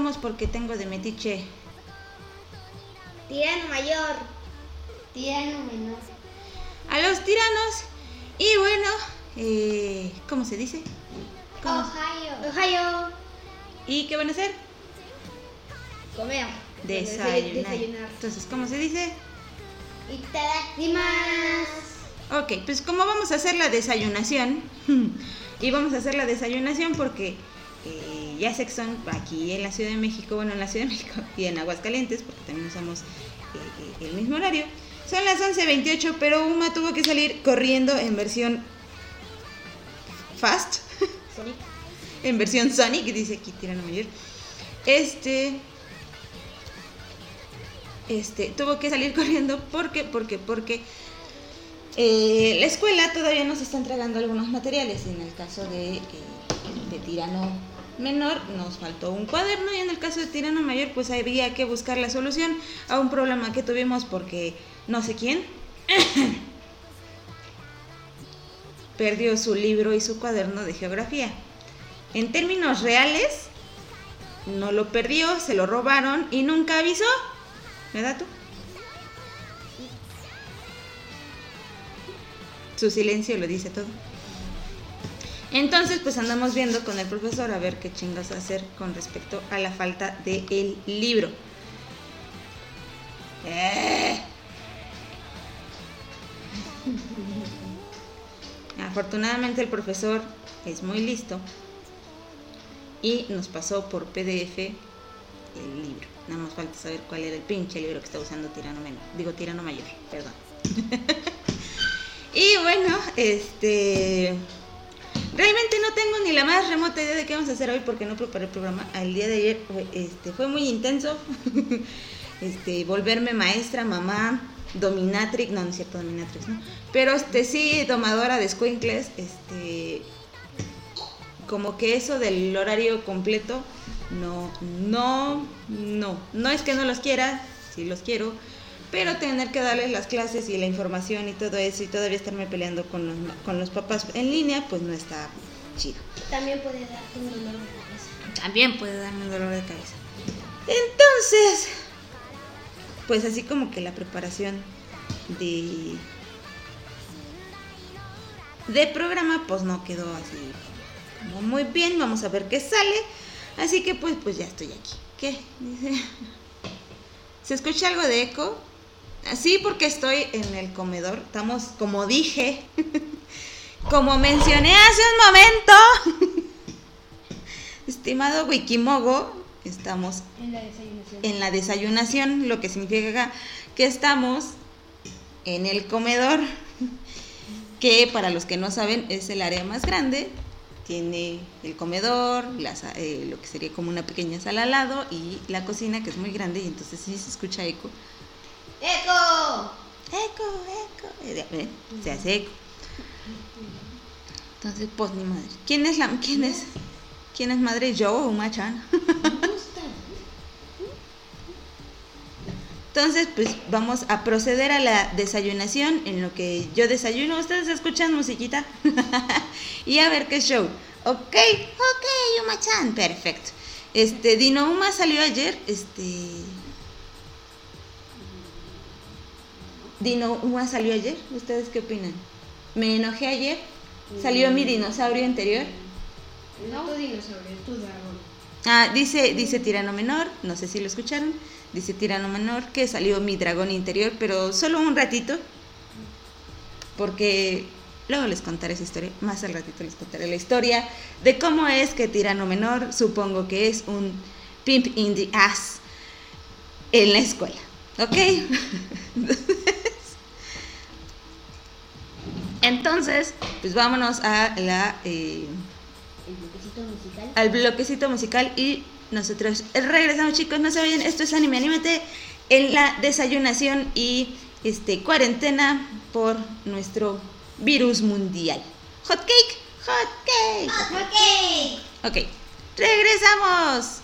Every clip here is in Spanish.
vamos porque tengo de metiche. Tirano mayor. Tirano menor. A los tiranos. Y bueno, ¿cómo se dice? Ohio. ¿Y qué van a hacer? Comer. Desayunar. Entonces, ¿cómo se dice? Itadakimasu. Ok, pues como vamos a hacer la desayunación, y vamos a hacer la desayunación porque ya sé que son aquí en la Ciudad de México, bueno, en la Ciudad de México y en Aguascalientes, porque también usamos el mismo horario. Son las 11:28, pero Uma tuvo que salir corriendo en versión Fast, Sonic. en versión Sonic, dice aquí Tirano Mayor. Tuvo que salir corriendo porque la escuela todavía nos está entregando algunos materiales. En el caso de Tirano Menor nos faltó un cuaderno, y en el caso de Tirano Mayor pues había que buscar la solución a un problema que tuvimos porque no sé quién perdió su libro y su cuaderno de geografía. En términos reales, no lo perdió, se lo robaron y nunca avisó. ¿Verdad tú? Su silencio lo dice todo. Entonces, pues andamos viendo con el profesor a ver qué chingas hacer con respecto a la falta del libro. Afortunadamente el profesor es muy listo y nos pasó por PDF el libro. Nada más falta saber cuál era el pinche libro que está usando Tirano Menor. Digo, Tirano Mayor, perdón. Y bueno, realmente no tengo ni la más remota idea de qué vamos a hacer hoy porque no preparé el programa. El día de ayer fue muy intenso. Volverme maestra, mamá, dominatrix, no es cierto, dominatrix, ¿no? Pero sí, domadora de escuincles, como que eso del horario completo, no es que no los quiera, sí los quiero, pero tener que darles las clases y la información y todo eso y todavía estarme peleando con los papás en línea, pues no está chido. También puede darte un dolor de cabeza. También puede darme un dolor de cabeza. Entonces, pues así como que la preparación de programa pues no quedó así como muy bien. Vamos a ver qué sale. Así que pues ya estoy aquí. ¿Qué? Dice. ¿Se escucha algo de eco? Sí, porque estoy en el comedor. Estamos, como dije, como mencioné hace un momento, estimado Wikimogo, estamos en la desayunación, lo que significa que estamos en el comedor, que para los que no saben es el área más grande. Tiene el comedor, lo que sería como una pequeña sala al lado, y la cocina, que es muy grande, y entonces sí se escucha eco. ¡Eco! Se hace eco. Entonces, pues ni madre. ¿Quién es madre? ¿Yo o Uma-chan? Entonces, pues vamos a proceder a la desayunación. En lo que yo desayuno, ustedes escuchan musiquita y a ver qué show. Ok, Uma-chan, perfecto. Dino Uma salió ayer. Dino Uma salió ayer. ¿Ustedes qué opinan? Me enojé ayer. Salió mi dinosaurio interior. No tu dinosaurio, tu dragón. Dice Tirano Menor, no sé si lo escucharon. Dice Tirano Menor que salió mi dragón interior, pero solo un ratito, porque luego les contaré esa historia. Más al ratito les contaré la historia de cómo es que Tirano Menor, supongo que es un pimp in the ass en la escuela, ¿ok? Entonces, pues vámonos a al bloquecito musical y nosotros regresamos, chicos. No se vayan, esto es Anime Anímate en la desayunación y cuarentena por nuestro virus mundial. Hot cake. Ok, regresamos.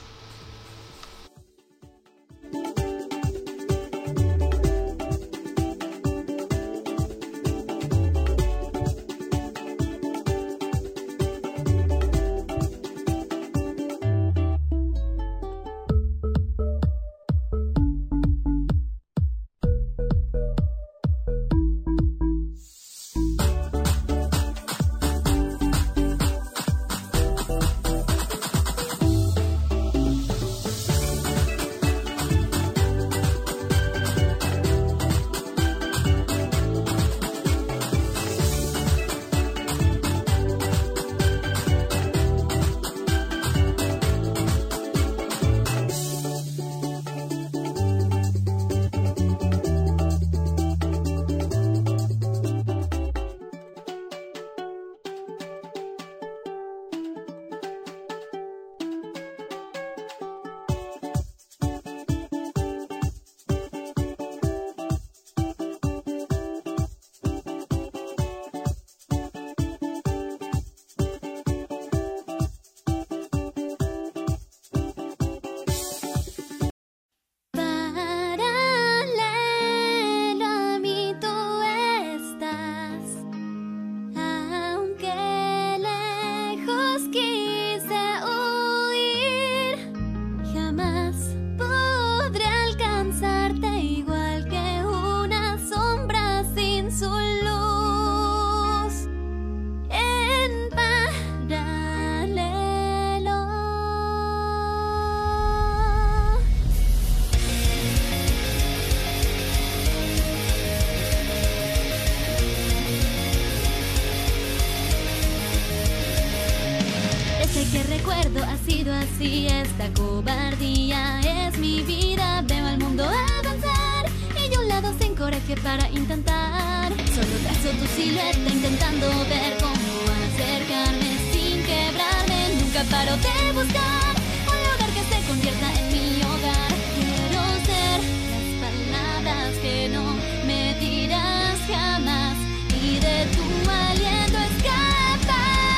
recuerdo ha sido así. Esta cobardía es mi vida. Veo al mundo avanzar y yo a un lado sin coraje para intentar. Solo trazo tu silueta intentando ver cómo acercarme sin quebrarme. Nunca paro de buscar un lugar que se convierta en mi hogar. Quiero ser las palabras que no me dirás jamás y de tu aliento escapar.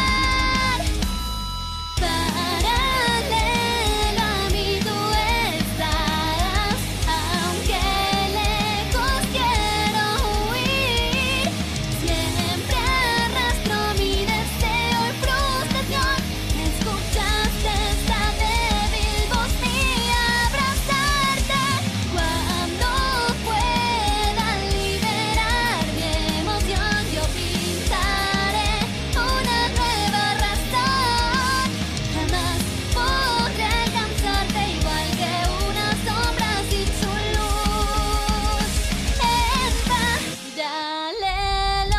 Paralelo a mí tú estás, aunque lejos quiero huir. Siempre arrastro mi deseo y frustración. Escuchaste esta débil voz mía abrazarte. Cuando pueda liberar mi emoción, yo pintaré una nueva razón. Jamás podré alcanzarte igual que una sombra sin su luz. En paralelo.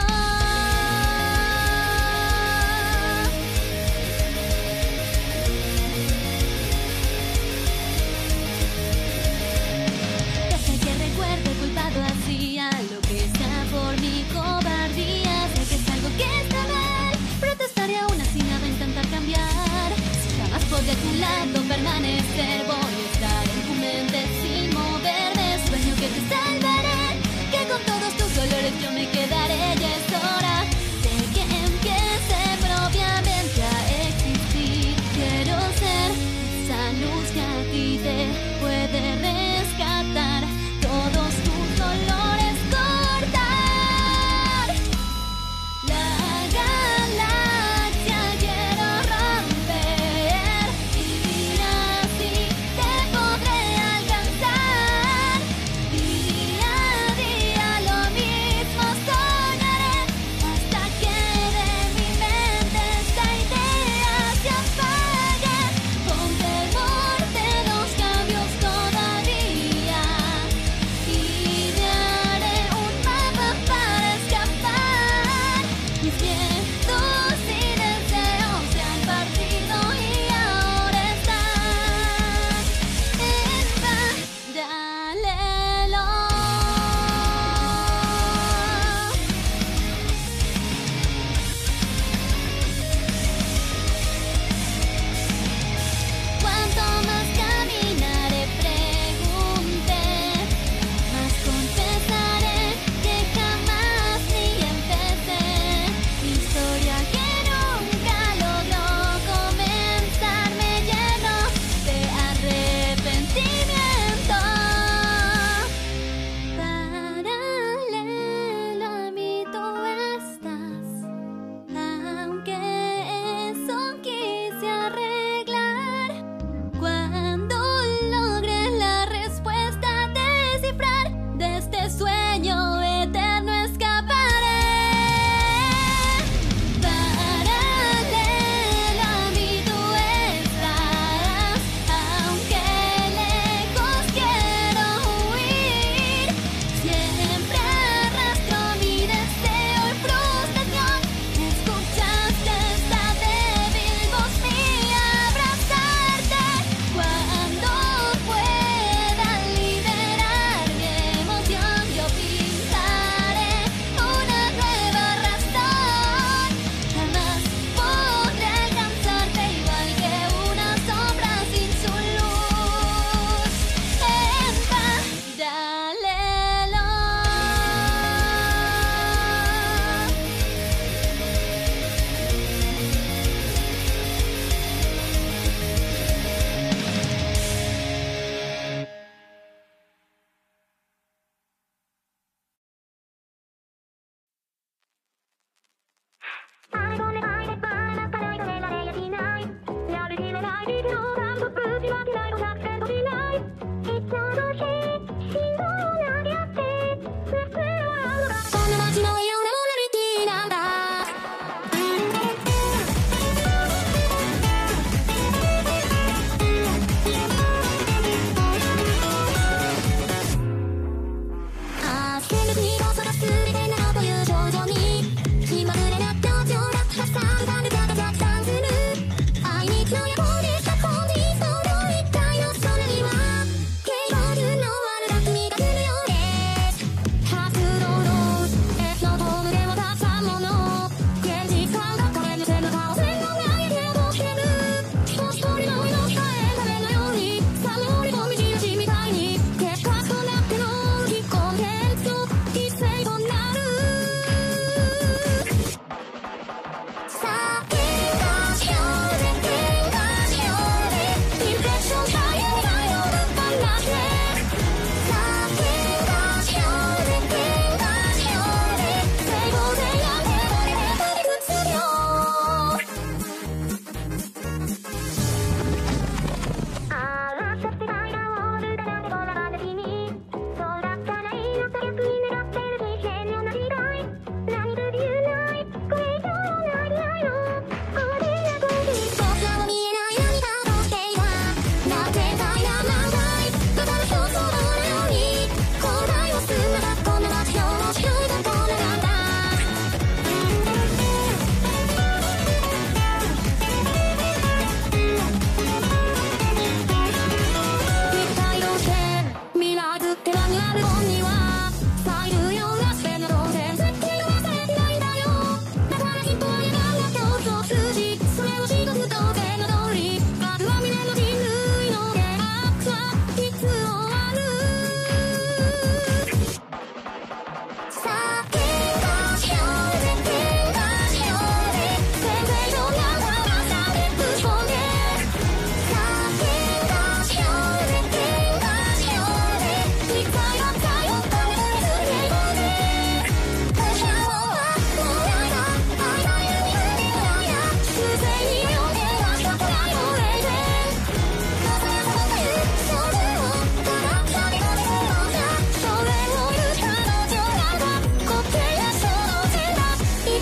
Desde que recuerde culpado hacía lo que sea por mi cobardía. Sé que es algo que está mal, protestaré aún así nada intentar cambiar. Si jamás podré a tu lado permanecer, voy a estar en tu mente sin moverme. Sueño que te salvaré, que con todos tus dolores yo me quedaré. Ya es hora de que empiece propiamente a existir. Quiero ser esa luz que a ti te puede rescatar, todos tus dolores cortar. La galaxia quiero romper y así te podré alcanzar. Día a día lo mismo soñaré hasta que de mi mente esta idea se apague. Con temor de los cambios todavía idearé un mapa para escapar. Mis miedos y deseos se han partido y ahora están en paralelo. Cuanto más caminaré, pregunté, más confesaré que jamás ni empecé. Y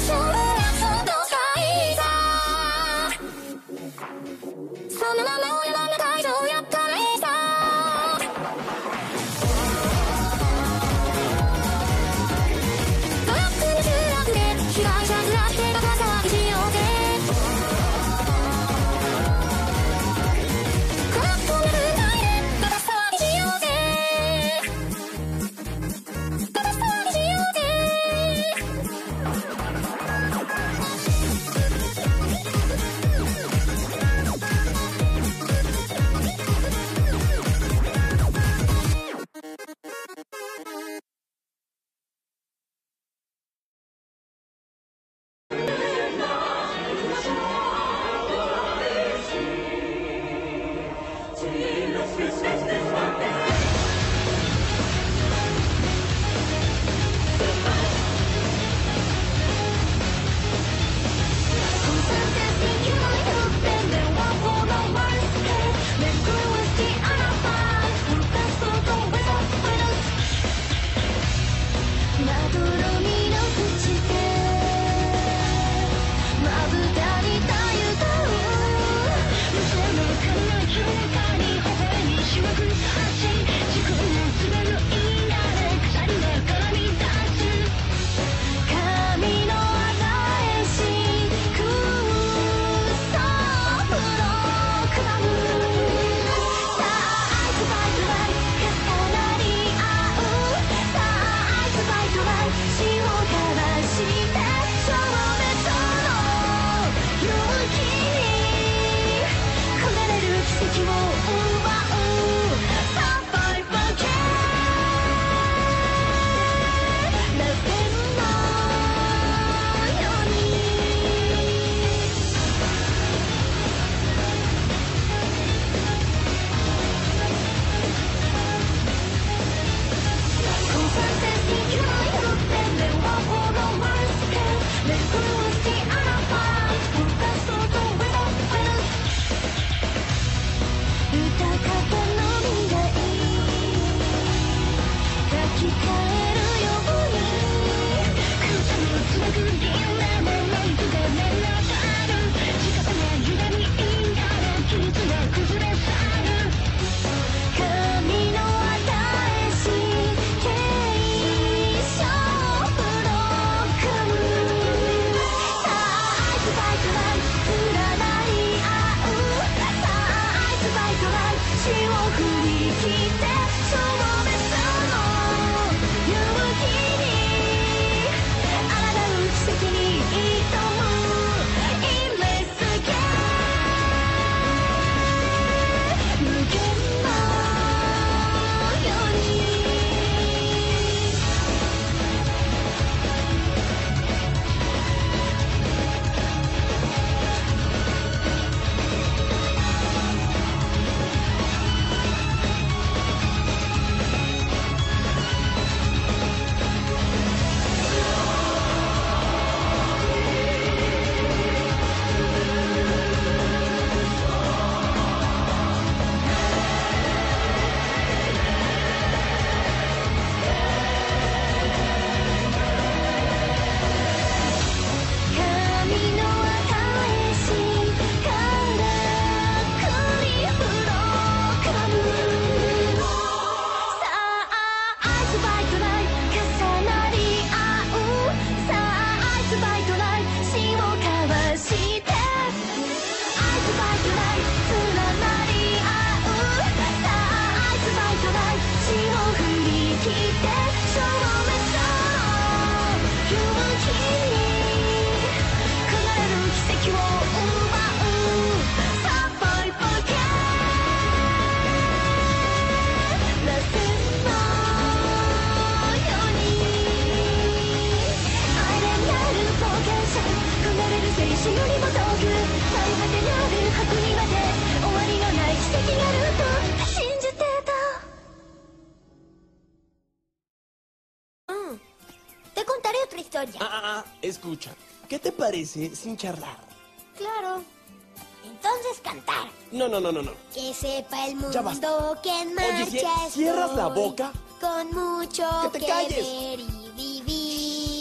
Escucha, ¿qué te parece sin charlar? Claro. Entonces cantar. No. Que sepa el Ya mundo basta. que en marcha Oye, estoy, ¿cierras la boca? con mucho ¡Que te que calles! ver y vivir.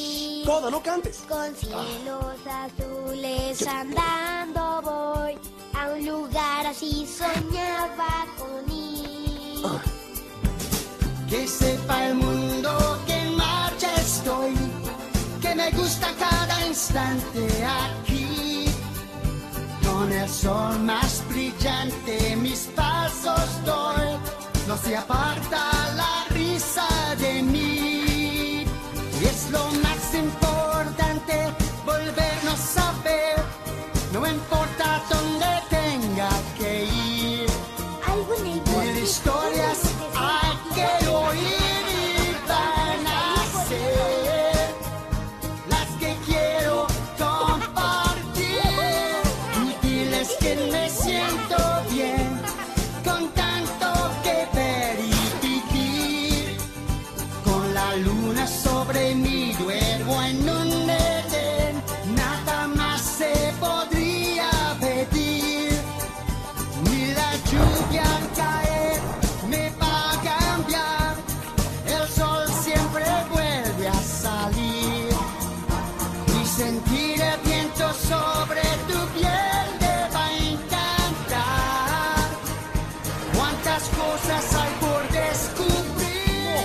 ir. Coda, no cantes. Con cielos azules andando voy. A un lugar así soñaba con ir. Que sepa el mundo que en marcha estoy, que me gusta cada instante aquí. Con el sol más brillante mis pasos doy, no se aparta la risa de mí. Y es lo más importante volvernos a ver, no importa dónde tenga que ir. Algo en el Mil historias hay que oír y van a ser las que quiero compartir. Y diles que me siento bien con tanto que ver y vivir. Con la luna sobre mí duermo en un Edén, nada más se podría pedir. Ni la lluvia al caer me va a cambiar, el sol siempre vuelve a salir. Y sentir el viento sobre tu piel te va a encantar. Cuántas cosas hay por descubrir.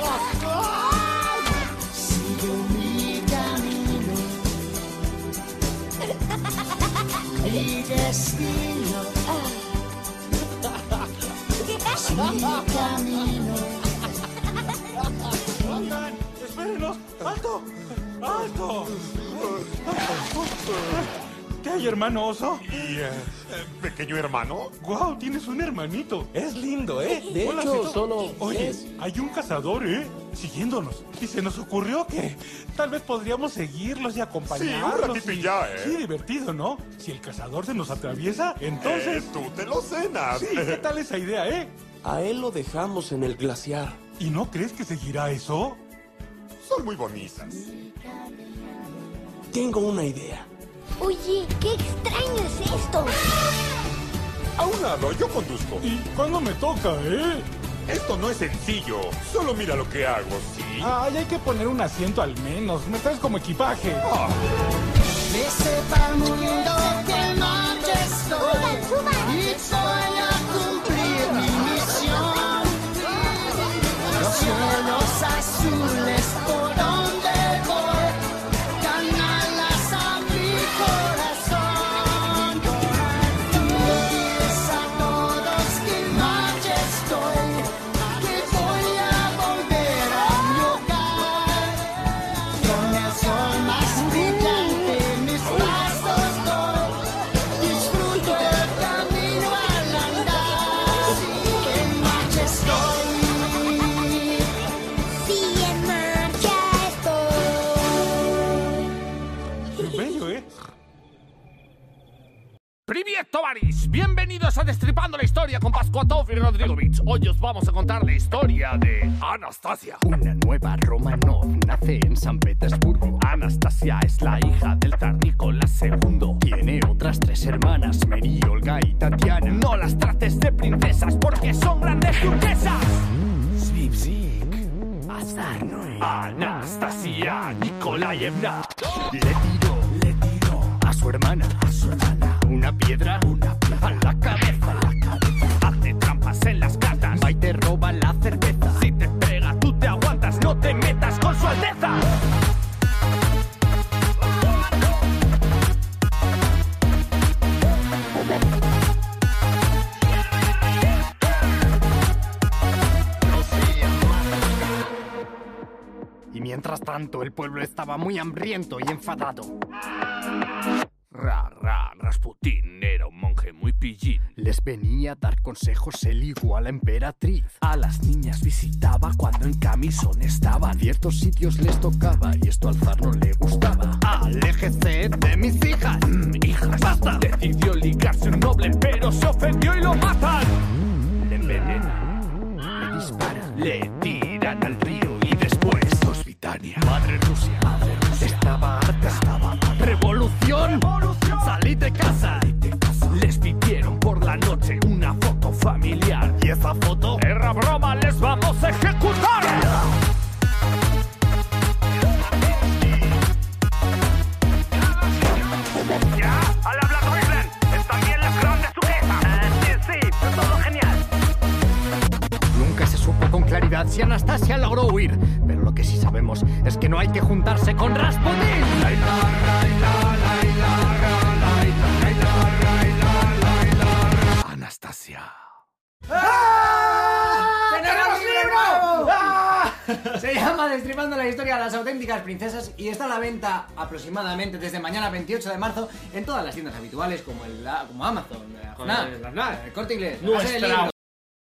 Sigo mi camino, mi destino. Mi camino. ¡Oigan! ¡Espérenos! ¡Alto! ¡Alto! ¿Qué hay, hermano oso? ¿Pequeño hermano? ¡Guau! Tienes un hermanito. Es lindo, ¿eh? De Hola, hecho, Fito. solo... Oye, es- hay un cazador, siguiéndonos. Y se nos ocurrió que tal vez podríamos seguirlos y acompañarlos. Sí, un ratito y ya, Sí, divertido, ¿no? Si el cazador se nos atraviesa, entonces... Tú te lo cenas. Sí, ¿qué tal esa idea, A él lo dejamos en el glaciar. ¿Y no crees que seguirá eso? Son muy bonitas. Tengo una idea. Oye, qué extraño es esto. A un lado, yo conduzco. ¿Y cuándo me toca, Esto no es sencillo. Solo mira lo que hago, ¿sí? Ay, hay que poner un asiento al menos. Me traes como equipaje. Que sepa el mundo que en marcha estoy y voy a cumplir mi misión. Los cielos azules por donde voy dan alas a mi corazón. Diles a todos que en marcha estoy, que voy a volver a mi hogar. Con el sol más brillante mis pasos doy, disfruto el camino al andar. Sí, en marcha estoy. Sí, en marcha estoy. Bello, ¡Привет, tovaris! Bienvenidos a Destripando la Historia con Pascuatov y Rodrigovich. Hoy os vamos a contar la historia de Anastasia. Una nueva Romanov nace en San Petersburgo. Anastasia es la hija del zar Nicolás II. Tiene otras 3 hermanas, Mary, Olga y Tatiana. No las trates de princesas porque son grandes duquesas. Svipzik, Azarnoy, Anastasia Nikolaevna. le tiró a su hermana, una piedra A la cabeza. Hace trampas en las cartas. va y te roba la cerveza. Si te pega, tú te aguantas. No te metas con su alteza. Y mientras tanto, el pueblo estaba muy hambriento y enfadado. Rasputín era un monje muy pillín. Les venía a dar consejos el hijo a la emperatriz. A las niñas visitaba cuando en camisón estaban. Ciertos sitios les tocaba y esto al zar no le gustaba. Aléjese de mis hijas. Hijas, basta. Decidió ligarse un noble, pero se ofendió y lo matan. Le envenenan, Le disparan. le tiran al río y después Posvitania. Madre Rusia estaba harta. ¡Revolución! Salid de casa. Les pidieron por la noche una foto familiar. Y esa foto ¡Era broma! ¡Les vamos a ejecutar! si Anastasia logró huir. Pero lo que sí sabemos es que no hay que juntarse con Rasputin. Anastasia. ¡Tenemos libro! ¡Ah! Se llama Destripando la historia de las auténticas princesas y está a la venta aproximadamente desde mañana 28 de marzo en todas las tiendas habituales como Amazon, el Corte Inglés, Nuestra...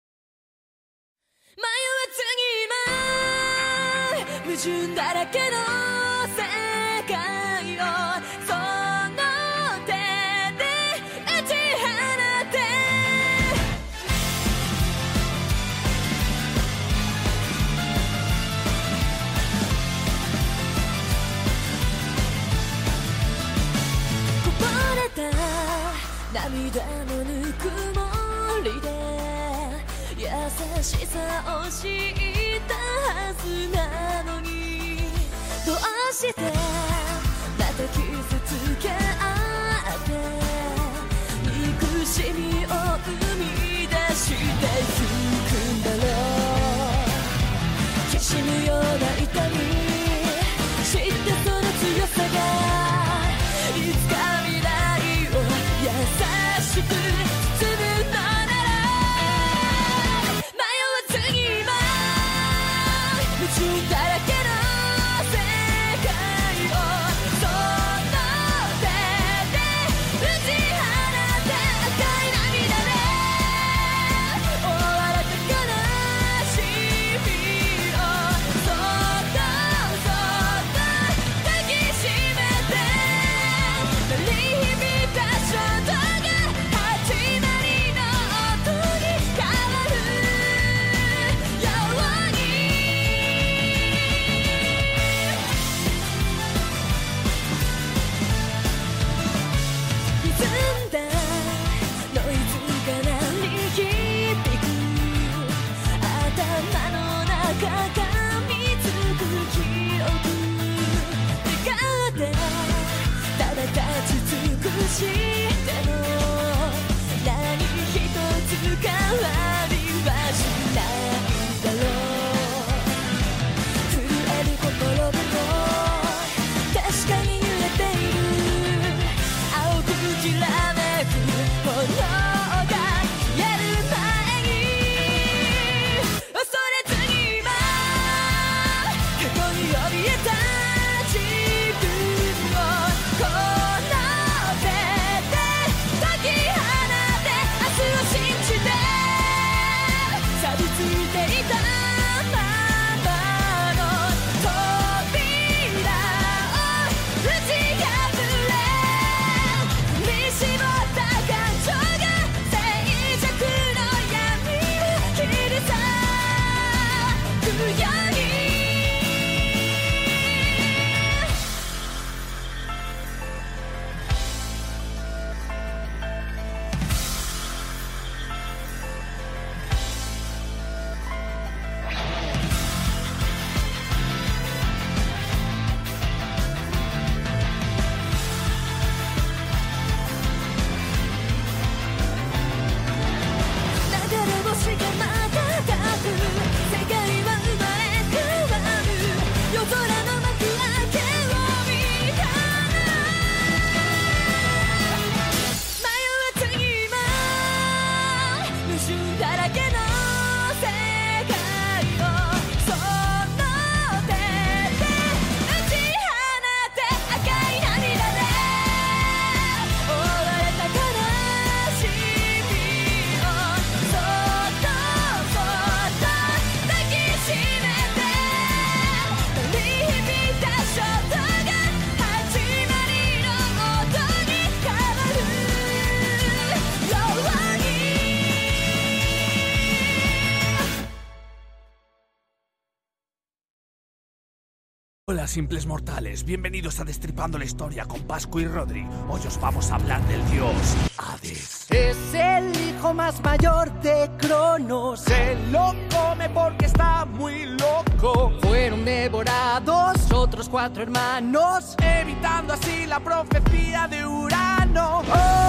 Hola simples mortales, bienvenidos a Destripando la Historia con Pascu y Rodri. Hoy os vamos a hablar del dios Hades. Es el hijo más mayor de Cronos. Se lo come porque está muy loco. Fueron devorados otros 4 hermanos, evitando así la profecía de Urano.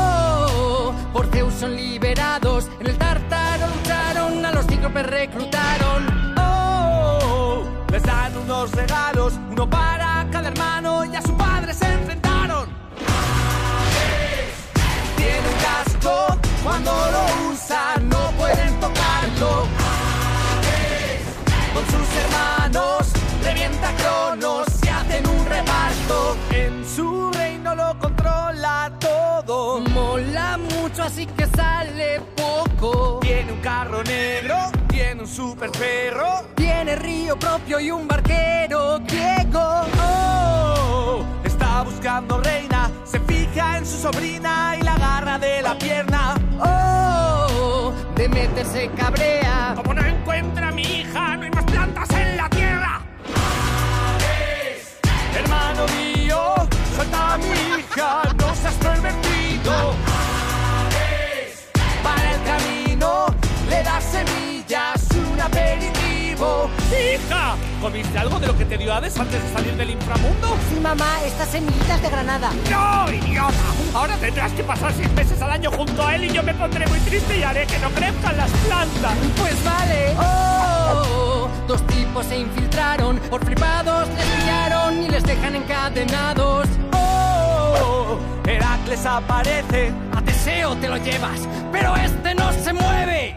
Oh, por Zeus son liberados. En el Tártaro lucharon, a los cíclopes reclutaron. Oh, Les dan unos regalos, uno para cada hermano, y a su padre se enfrentaron. Tiene un casco, cuando lo usan no pueden tocarlo. Con sus hermanos revienta Cronos y hacen un reparto. En su reino lo controla todo. Mola mucho, así que sale poco. Tiene un carro negro, tiene un super perro, Tiene río propio y un barquero griego. oh, está buscando reina, se fija en su sobrina y la agarra de la pierna. Oh, Demeter se cabrea. Como no encuentra a mi hija, no hay más plantas en la tierra. Hermano mío, suelta a mi hija, no seas pervertido. Para el camino le das semillas, un aperitivo. ¡Hija! ¿Comiste algo de lo que te dio Hades antes de salir del inframundo? Sí, mamá, estas semillitas de granada. ¡No, idiota! Ahora tendrás que pasar 6 meses al año junto a él y yo me pondré muy triste y haré que no crezcan las plantas. Pues vale. Oh, dos tipos se infiltraron, por flipados les pillaron y les dejan encadenados. ¡Oh! Heracles aparece. A Teseo te lo llevas, pero este no se mueve.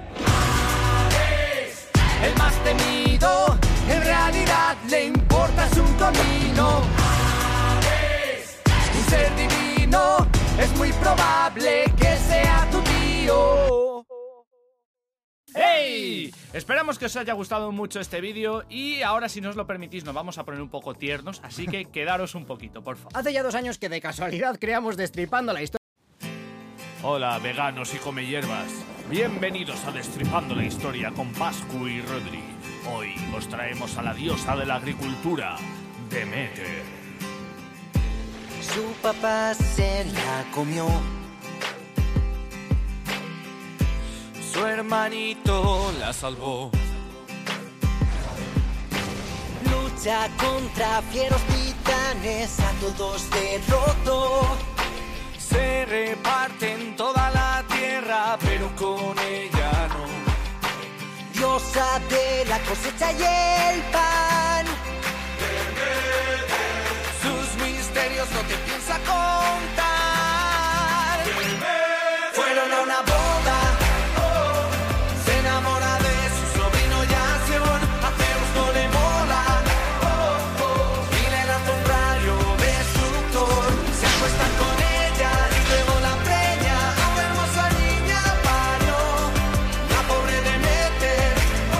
El más temido, en realidad le importa es un comino. Un ser divino, es muy probable que sea tu tío. ¡Hey! Esperamos que os haya gustado mucho este vídeo y ahora, si nos lo permitís, nos vamos a poner un poco tiernos, así que quedaros un poquito, por favor. Hace ya 2 años que de casualidad creamos Destripando la Historia. Hola, veganos y come hierbas. Bienvenidos a Destripando la Historia con Pascu y Rodri. Hoy os traemos a la diosa de la agricultura, Demeter. Su papá se la comió. Su hermanito la salvó. Lucha contra fieros titanes, a todos derrotó. Se reparten toda la tierra, pero con ella no. Diosa de la cosecha y el pan. Sus misterios no te piensa contar. Fueron a una boda. Se enamora de su sobrino Yación. A Zeus no le mola. Y le lanza un rayo destructor. Se acuestan con ella y luego la preña. A una hermosa niña parió. La pobre Demeter.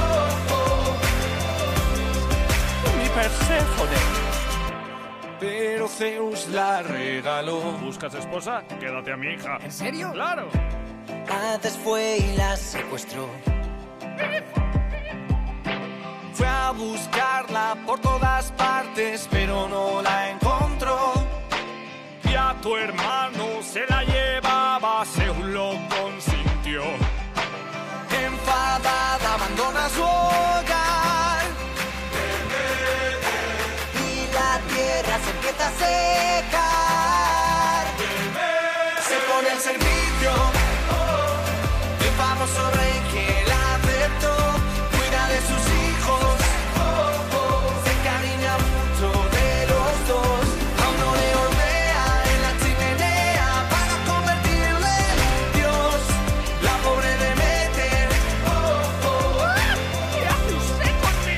Mi Perséfone. Pero Zeus la regaló. ¿Buscas esposa? Quédate a mi hija. ¿En serio? ¡Claro! Hades fue y la secuestró. Fue a buscarla por todas partes, pero no la encontró. Y a tu hermano se la llevaba, Zeus lo consintió. Enfadada abandona su hogar. Y la tierra se empieza a secar. Se pone al servicio del famoso rey que la aceptó. Cuida de sus hijos, se encariña mucho de los dos. Aún no le hornea en la chimenea para convertirle en Dios. La pobre Demeter. ¿Qué hace usted con mi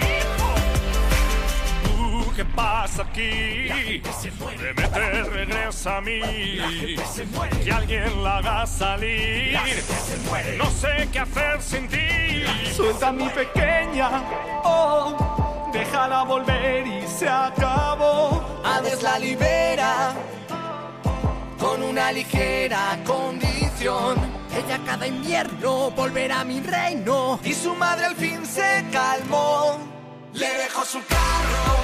hijo? ¿Qué pasa aquí? Demeter regresa a mí. Que alguien la haga salir. No sé qué hacer sin ti. Suelta a mi pequeña. Oh, déjala volver y se acabó. Hades la libera con una ligera condición. Ella cada invierno volverá a mi reino. Y su madre al fin se calmó. Le dejó su carro.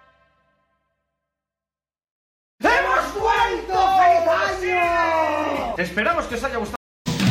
¡Hemos vuelto! ¡Feliz año! Esperamos que os haya gustado.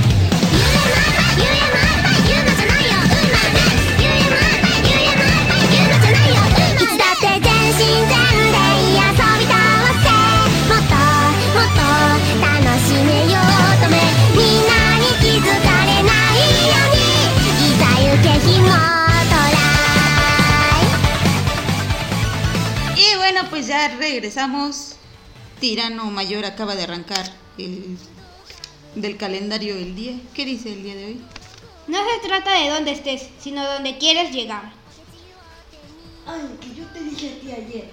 Y bueno, pues ya regresamos. Tirano Mayor acaba de arrancar del calendario el día. ¿Qué dice el día de hoy? No se trata de dónde estés, sino donde quieres llegar. Ay, que yo te dije a ti ayer.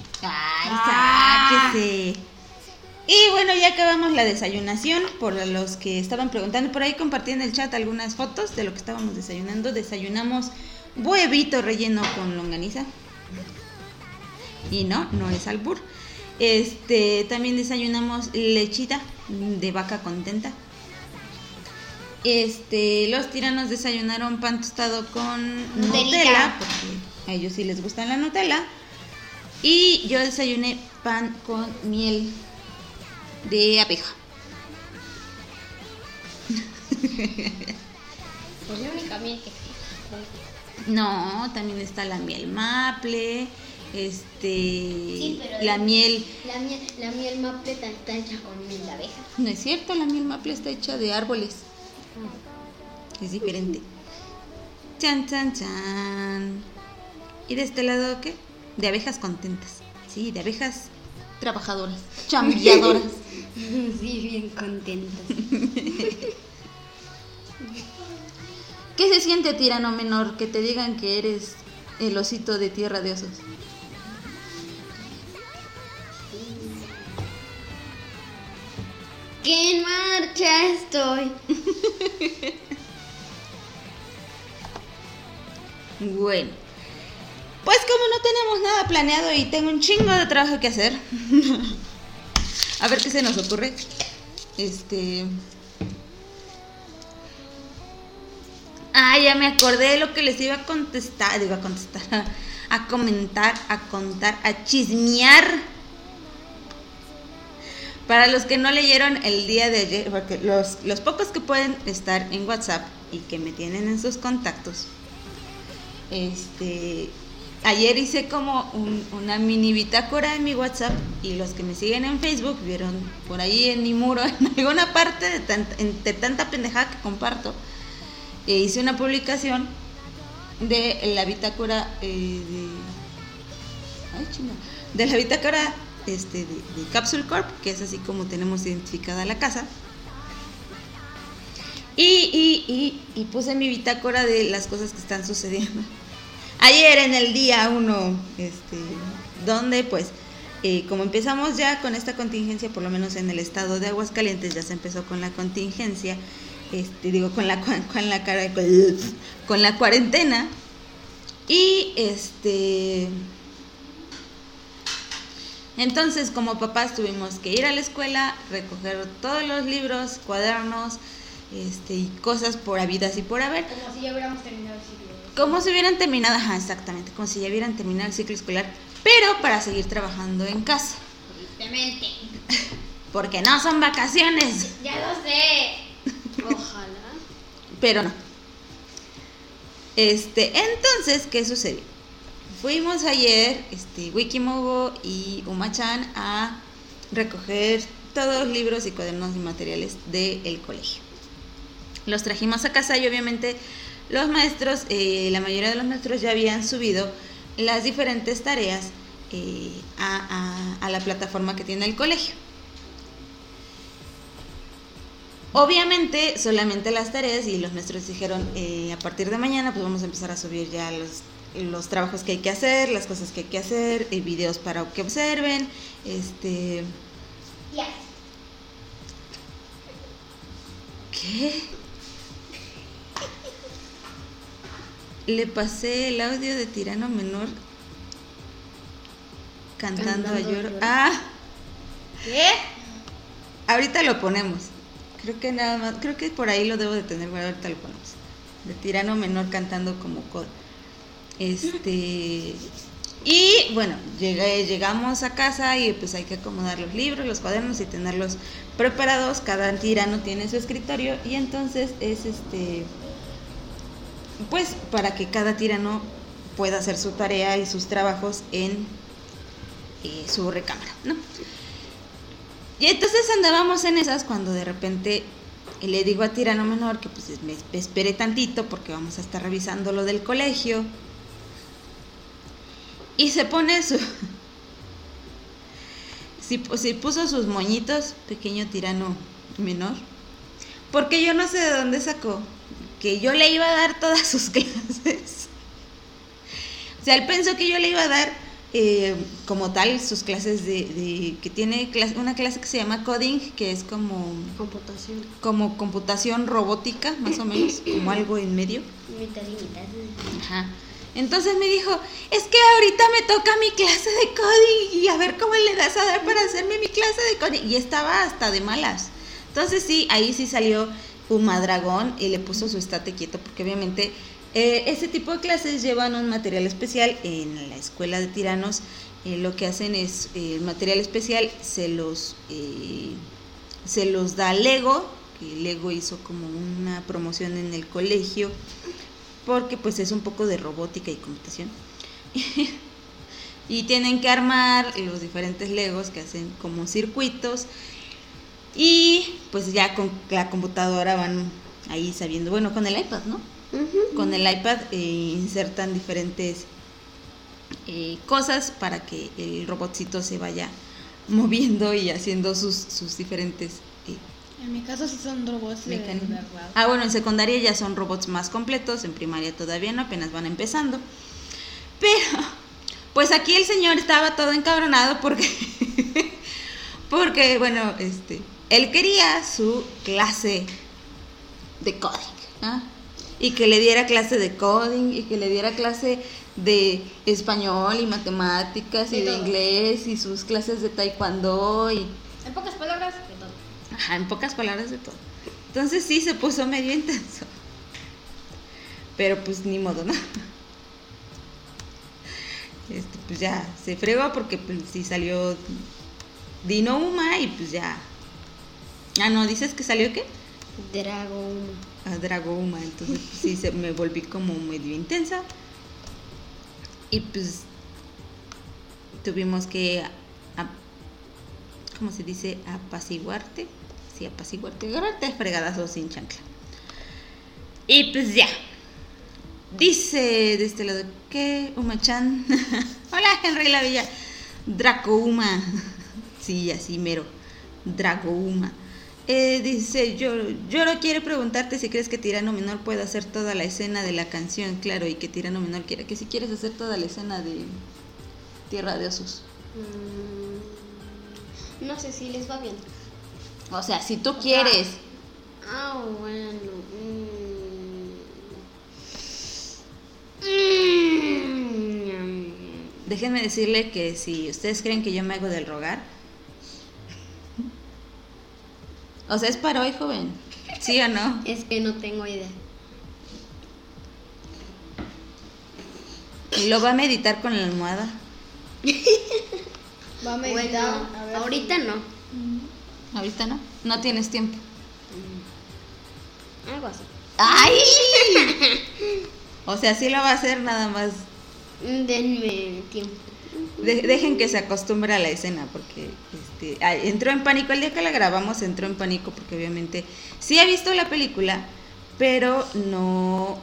Ay, sáquese. Y bueno, ya acabamos la desayunación. Por los que estaban preguntando, por ahí compartí en el chat algunas fotos de lo que estábamos desayunando. Desayunamos huevito relleno con longaniza. Y no es albur. También desayunamos lechita de vaca contenta. Los tiranos desayunaron pan tostado con Nutella, porque a ellos sí les gusta la Nutella. Y yo desayuné pan con miel de abeja. Pues la única miel que existe. No, también está la miel maple. Sí, pero la miel maple está hecha con miel de abeja. No es cierto, la miel maple está hecha de árboles. Es diferente. Chan, chan, chan. ¿Y de este lado qué? De abejas contentas. Sí, de abejas trabajadoras, chambeadoras. Sí, bien contentas. ¿Qué se siente, tirano menor, que te digan que eres el osito de Tierra de Osos? ¡Qué en marcha estoy! Bueno, pues como no tenemos nada planeado y tengo un chingo de trabajo que hacer, a ver qué se nos ocurre. Ya me acordé de lo que les iba a contestar, a comentar, a contar, a chismear. Para los que no leyeron el día de ayer, porque los pocos que pueden estar en WhatsApp y que me tienen en sus contactos, ayer hice como una mini bitácora en mi WhatsApp, y los que me siguen en Facebook vieron por ahí en mi muro, en alguna parte de tanta pendejada que comparto, hice una publicación de la bitácora de la bitácora de Capsule Corp, que es así como tenemos identificada la casa. Y puse mi bitácora de las cosas que están sucediendo ayer en el día 1, donde pues como empezamos ya con esta contingencia, por lo menos en el estado de Aguascalientes ya se empezó con la contingencia, con la cuarentena. Y entonces, como papás, tuvimos que ir a la escuela, recoger todos los libros, cuadernos, y cosas por habidas y por haber. Como si ya hubiéramos terminado el ciclo. Como si hubieran terminado, exactamente, como si ya hubieran terminado el ciclo escolar, pero para seguir trabajando en casa. Tristemente. Porque no son vacaciones. Ya lo sé. Ojalá. Pero no. Entonces, ¿qué sucedió? Fuimos ayer, Wikimogo y Uma-chan, a recoger todos los libros y cuadernos y materiales del colegio. Los trajimos a casa y obviamente los maestros, la mayoría de los maestros ya habían subido las diferentes tareas a la plataforma que tiene el colegio. Obviamente solamente las tareas, y los maestros dijeron, a partir de mañana pues vamos a empezar a subir ya los trabajos que hay que hacer, las cosas que hay que hacer, videos para que observen, Yes. ¿Qué? Le pasé el audio de Tirano Menor cantando a lloro. ¿Qué? Ahorita lo ponemos. Creo que por ahí lo debo de tener, bueno, ahorita lo ponemos. De Tirano Menor cantando como coro. Y bueno, llegamos a casa y pues hay que acomodar los libros, los cuadernos y tenerlos preparados. Cada tirano tiene su escritorio y entonces es pues para que cada tirano pueda hacer su tarea y sus trabajos en su recámara, ¿no? Y entonces andábamos en esas cuando de repente le digo a tirano menor que pues me espere tantito porque vamos a estar revisando lo del colegio. Y se pone si puso sus moñitos, pequeño tirano menor, porque yo no sé de dónde sacó que yo le iba a dar todas sus clases. O sea, él pensó que yo le iba a dar como tal sus clases que tiene una clase que se llama coding, que es como computación robótica, más o menos, como algo en medio. Ajá. Entonces me dijo, es que ahorita me toca mi clase de coding y a ver cómo le das a dar para hacerme mi clase de coding. Y estaba hasta de malas. Entonces sí, ahí sí salió Uma Dragón y le puso su estate quieto, porque obviamente ese tipo de clases llevan un material especial. En la escuela de tiranos lo que hacen es, el material especial se los da Lego, que Lego hizo como una promoción en el colegio, porque pues es un poco de robótica y computación. Y tienen que armar los diferentes Legos que hacen como circuitos. Y pues ya con la computadora van ahí sabiendo, bueno, con el iPad, ¿no? Uh-huh. Con el iPad insertan diferentes cosas para que el robotcito se vaya moviendo y haciendo sus diferentes en mi caso sí son robots de verdad. Bueno, en secundaria ya son robots más completos, en primaria todavía no, apenas van empezando. Pero, pues aquí el señor estaba todo encabronado porque bueno, él quería su clase de coding, ¿no? Y que le diera clase de coding y que le diera clase de español y matemáticas y de inglés y sus clases de taekwondo y... En pocas palabras, de todo. Ajá, en pocas palabras de todo. Entonces sí se puso medio intenso. Pero pues ni modo, ¿no? Pues ya se fregó porque pues sí salió Dino Uma y pues ya. Ah, no, ¿dices que salió qué? Drago Uma. Entonces pues, sí me volví como medio intensa. Y pues tuvimos que ¿cómo se dice? Apaciguarte. Sí, apaciguarte. Agarrarte fregadazos sin chancla. Y pues ya. Dice de este lado, ¿qué? Uma-chan. Hola, Henry Lavilla. Draco Uma. Sí, así mero. Drago Uma. Dice, yo no quiero preguntarte si crees que Tirano Menor puede hacer toda la escena de la canción, claro, y que Tirano Menor quiera, que si quieres hacer toda la escena de Tierra de Osos. No sé si les va bien. O sea, si tú quieres. Bueno. Déjenme decirle que si ustedes creen que yo me hago del rogar. O sea, es para hoy, joven. ¿Sí o no? Es que no tengo idea. ¿Y lo va a meditar con la almohada? Va a meditar. Bueno, ahorita no. ¿Ahorita no? No tienes tiempo. Algo así. ¡Ay! O sea, sí lo va a hacer, nada más. Denme tiempo. Dejen que se acostumbre a la escena, porque entró en pánico el día que la grabamos, entró en pánico porque obviamente sí ha visto la película, pero no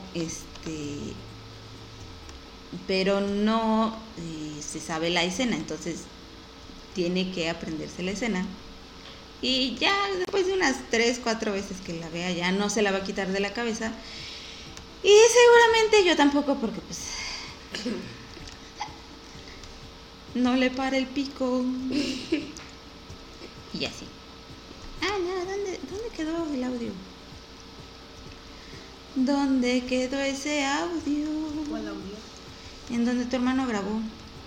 se sabe la escena, entonces tiene que aprenderse la escena. Y ya después de unas 3-4 veces que la vea, ya no se la va a quitar de la cabeza. Y seguramente yo tampoco, porque pues no le para el pico. Y así. No, ¿dónde quedó el audio? ¿Dónde quedó ese audio? ¿Cuál audio? En donde tu hermano grabó.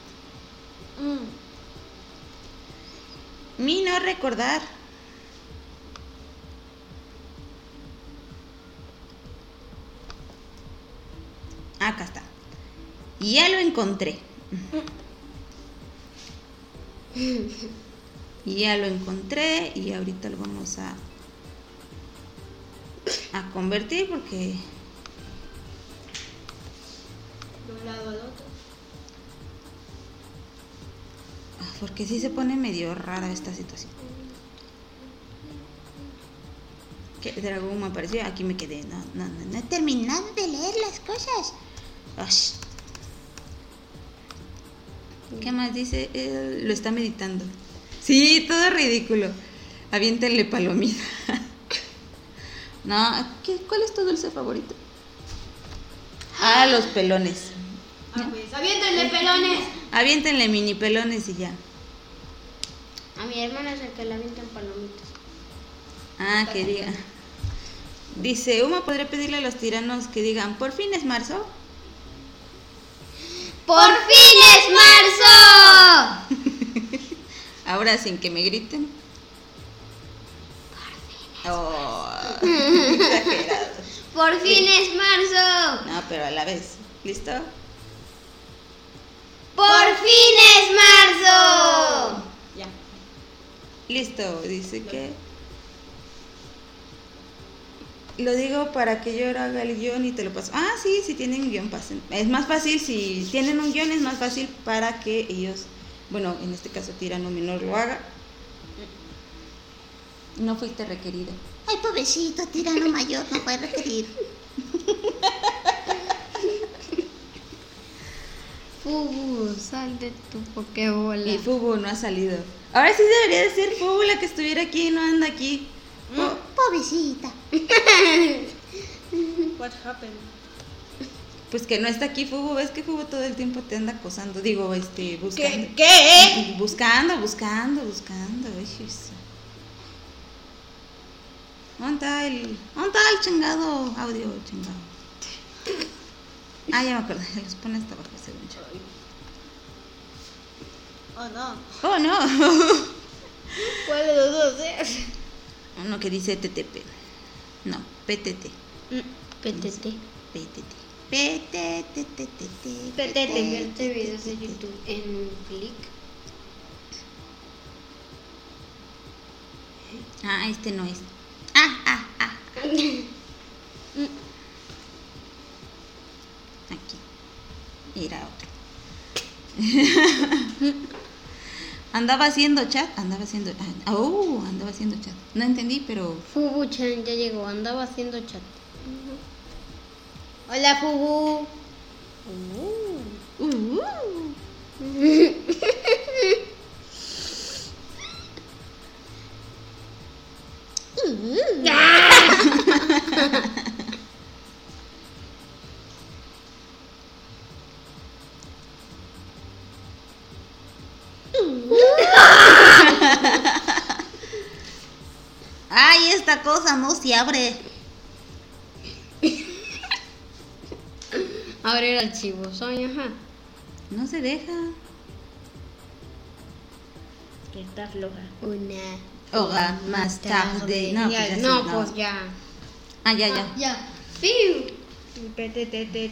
Mi no recordar. Acá está. Ya lo encontré. Y ya lo encontré y ahorita lo vamos a convertir porque De un lado al otro. porque sí se pone medio rara esta situación. ¿Qué dragón me apareció? Aquí me quedé. No he terminado de leer las cosas. Ush. ¿Qué más dice? Él lo está meditando. Sí, todo ridículo. Aviéntenle palomita. No, ¿cuál es tu dulce favorito? Ah, los pelones. Pues, aviéntenle pelones. Aviéntenle mini pelones y ya. A mi hermana es el que le avientan palomitas. Ah, que diga. Dice, Uma podría pedirle a los tiranos que digan, ¿por fin es marzo? ¡Por fin es marzo! Ahora sin que me griten. Oh, exagerado. ¡Por fin es marzo! No, pero a la vez. ¿Listo? ¡Por fin es marzo! Ya. Listo, dice que... Lo digo para que yo haga el guión y te lo paso. Ah, sí, si tienen guión, pasen. Es más fácil, si tienen un guión es más fácil para que ellos, bueno, en este caso Tirano Menor lo haga. No fuiste requerido. Ay, pobrecito, Tirano Mayor no fue requerido. Fubu, sal de tu pokebola. Y Fubu no ha salido. Ahora sí debería de ser Fubu la que estuviera aquí y no anda aquí. Pobrecita. What happened? Pues que no está aquí Fubu, ves que Fubu todo el tiempo te anda acosando, digo, buscando. ¿Qué? Buscando. Ay, Jesús. ¿Dónde está el chingado audio, chingado? Ah, ya me acordé, los pone hasta abajo, según yo. Oh, no. ¿Cuál de los dos es? Uno que dice TTP. No, PTT. PTT. PTT. Verte videos de YouTube en un clic. Ah, este no es. Aquí. Era otro. Andaba haciendo chat. Andaba haciendo chat. No entendí, pero... Fubu-chan ya llegó, andaba haciendo chat. Hola, Fubu. Ay, esta cosa no se abre. Abrir archivos, ajá. No se deja. Que está floja. Una hora más tarde. No, ya, pues no, sí, pues ya. Ah, ya. Ya. ¡Fiu! PTT.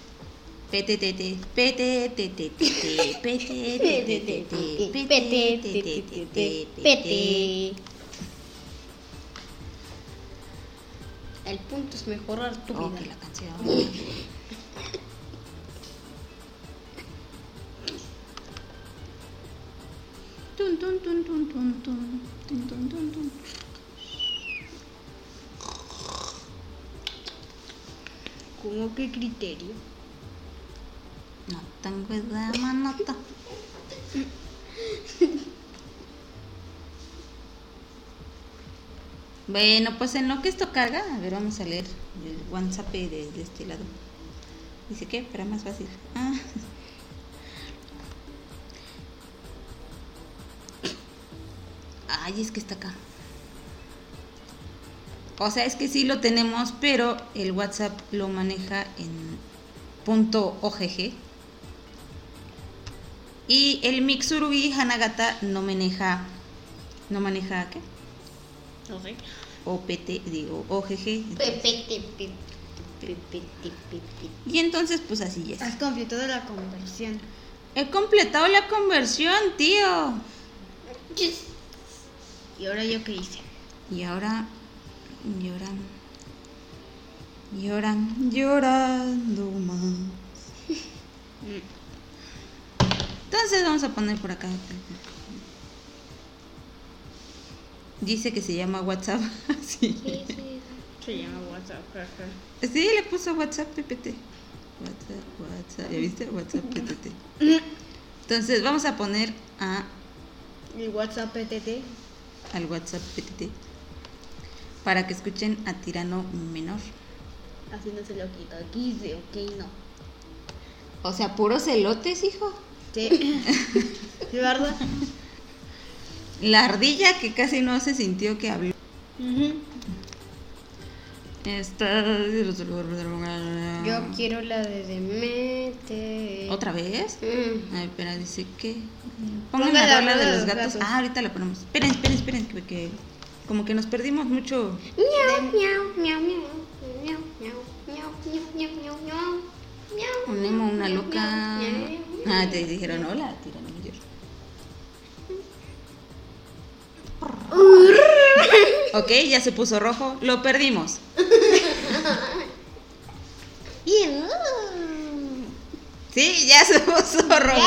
El punto es mejorar tu vida. La canción. ¿Cómo qué criterio? No tengo idea, manota. Bueno, pues en lo que esto carga, a ver, vamos a leer el WhatsApp de este lado. Dice que para más fácil. Ay, es que está acá. O sea, es que sí lo tenemos, pero el WhatsApp lo maneja en .ogg. Y el Mitsurugi Hanagata no maneja ¿qué? No sé. OPT, digo, OGG. PPT. Y entonces, pues así ya está. Has completado la conversión. He completado la conversión, tío. ¿Y ahora yo qué hice? Y ahora llorando más. Entonces vamos a poner por acá. Dice que se llama WhatsApp. Sí. Se llama WhatsApp, jaja. Sí, le puso WhatsApp PPT. WhatsApp. ¿Ya viste? WhatsApp PPT. Entonces vamos a poner el WhatsApp PTT. Al WhatsApp PTT para que escuchen a Tirano Menor. Haciéndose loquito. Aquí dice, ok, no. O sea, puros elotes, hijo. Sí. ¿Sí, verdad? La ardilla que casi no se sintió que habló. Yo quiero la de Demeter. ¿Otra vez? Ay, espera, dice que pongan la rola de los gatos. Ah, ahorita la ponemos. Esperen, que como que nos perdimos mucho. Miau, miau, miau, miau, miau, miau, miau, miau, miau, miau. Ponemos una loca. Ah, te dijeron hola, Tirano Mayor. Ok, ya se puso rojo. Lo perdimos. Sí, ya se puso rojo.